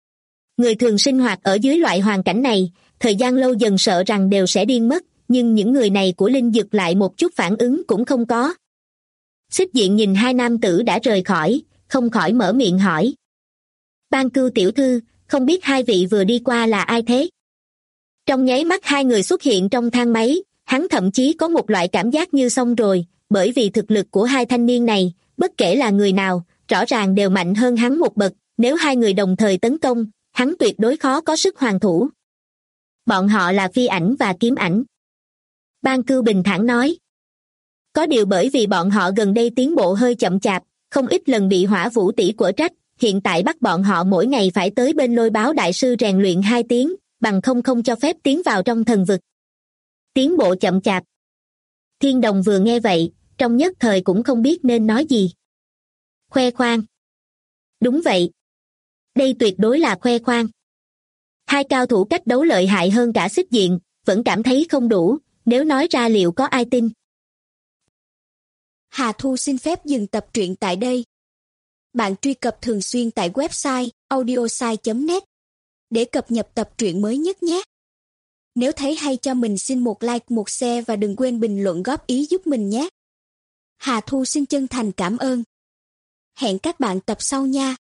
Người thường sinh hoạt ở dưới loại hoàn cảnh này, thời gian lâu dần sợ rằng đều sẽ điên mất, nhưng những người này của linh dực lại một chút phản ứng cũng không có. Xích diện nhìn hai nam tử đã rời khỏi, không khỏi mở miệng hỏi. Ban Cưu tiểu thư, không biết hai vị vừa đi qua là ai thế? Trong nháy mắt hai người xuất hiện trong thang máy, hắn thậm chí có một loại cảm giác như xong rồi, bởi vì thực lực của hai thanh niên này, bất kể là người nào, rõ ràng đều mạnh hơn hắn một bậc, nếu hai người đồng thời tấn công, hắn tuyệt đối khó có sức hoàn thủ. Bọn họ là Phi Ảnh và Kiếm Ảnh. Ban Cưu bình thản nói. Có điều bởi vì bọn họ gần đây tiến bộ hơi chậm chạp, không ít lần bị Hỏa Vũ tỷ quở trách, hiện tại bắt bọn họ mỗi ngày phải tới bên Lôi Báo đại sư rèn luyện 2 tiếng, bằng không cho phép tiến vào trong thần vực. Tiến bộ chậm chạp. Thiên Đồng vừa nghe vậy, trong nhất thời cũng không biết nên nói gì. Khoe khoang. Đúng vậy. Đây tuyệt đối là khoe khoang. Hai cao thủ cách đấu lợi hại hơn cả xích diện, vẫn cảm thấy không đủ, nếu nói ra liệu có ai tin. Hà Thu xin phép dừng tập truyện tại đây. Bạn truy cập thường xuyên tại website audiosai.net để cập nhật tập truyện mới nhất nhé. Nếu thấy hay cho mình xin một like, một share và đừng quên bình luận góp ý giúp mình nhé. Hà Thu xin chân thành cảm ơn. Hẹn các bạn tập sau nha.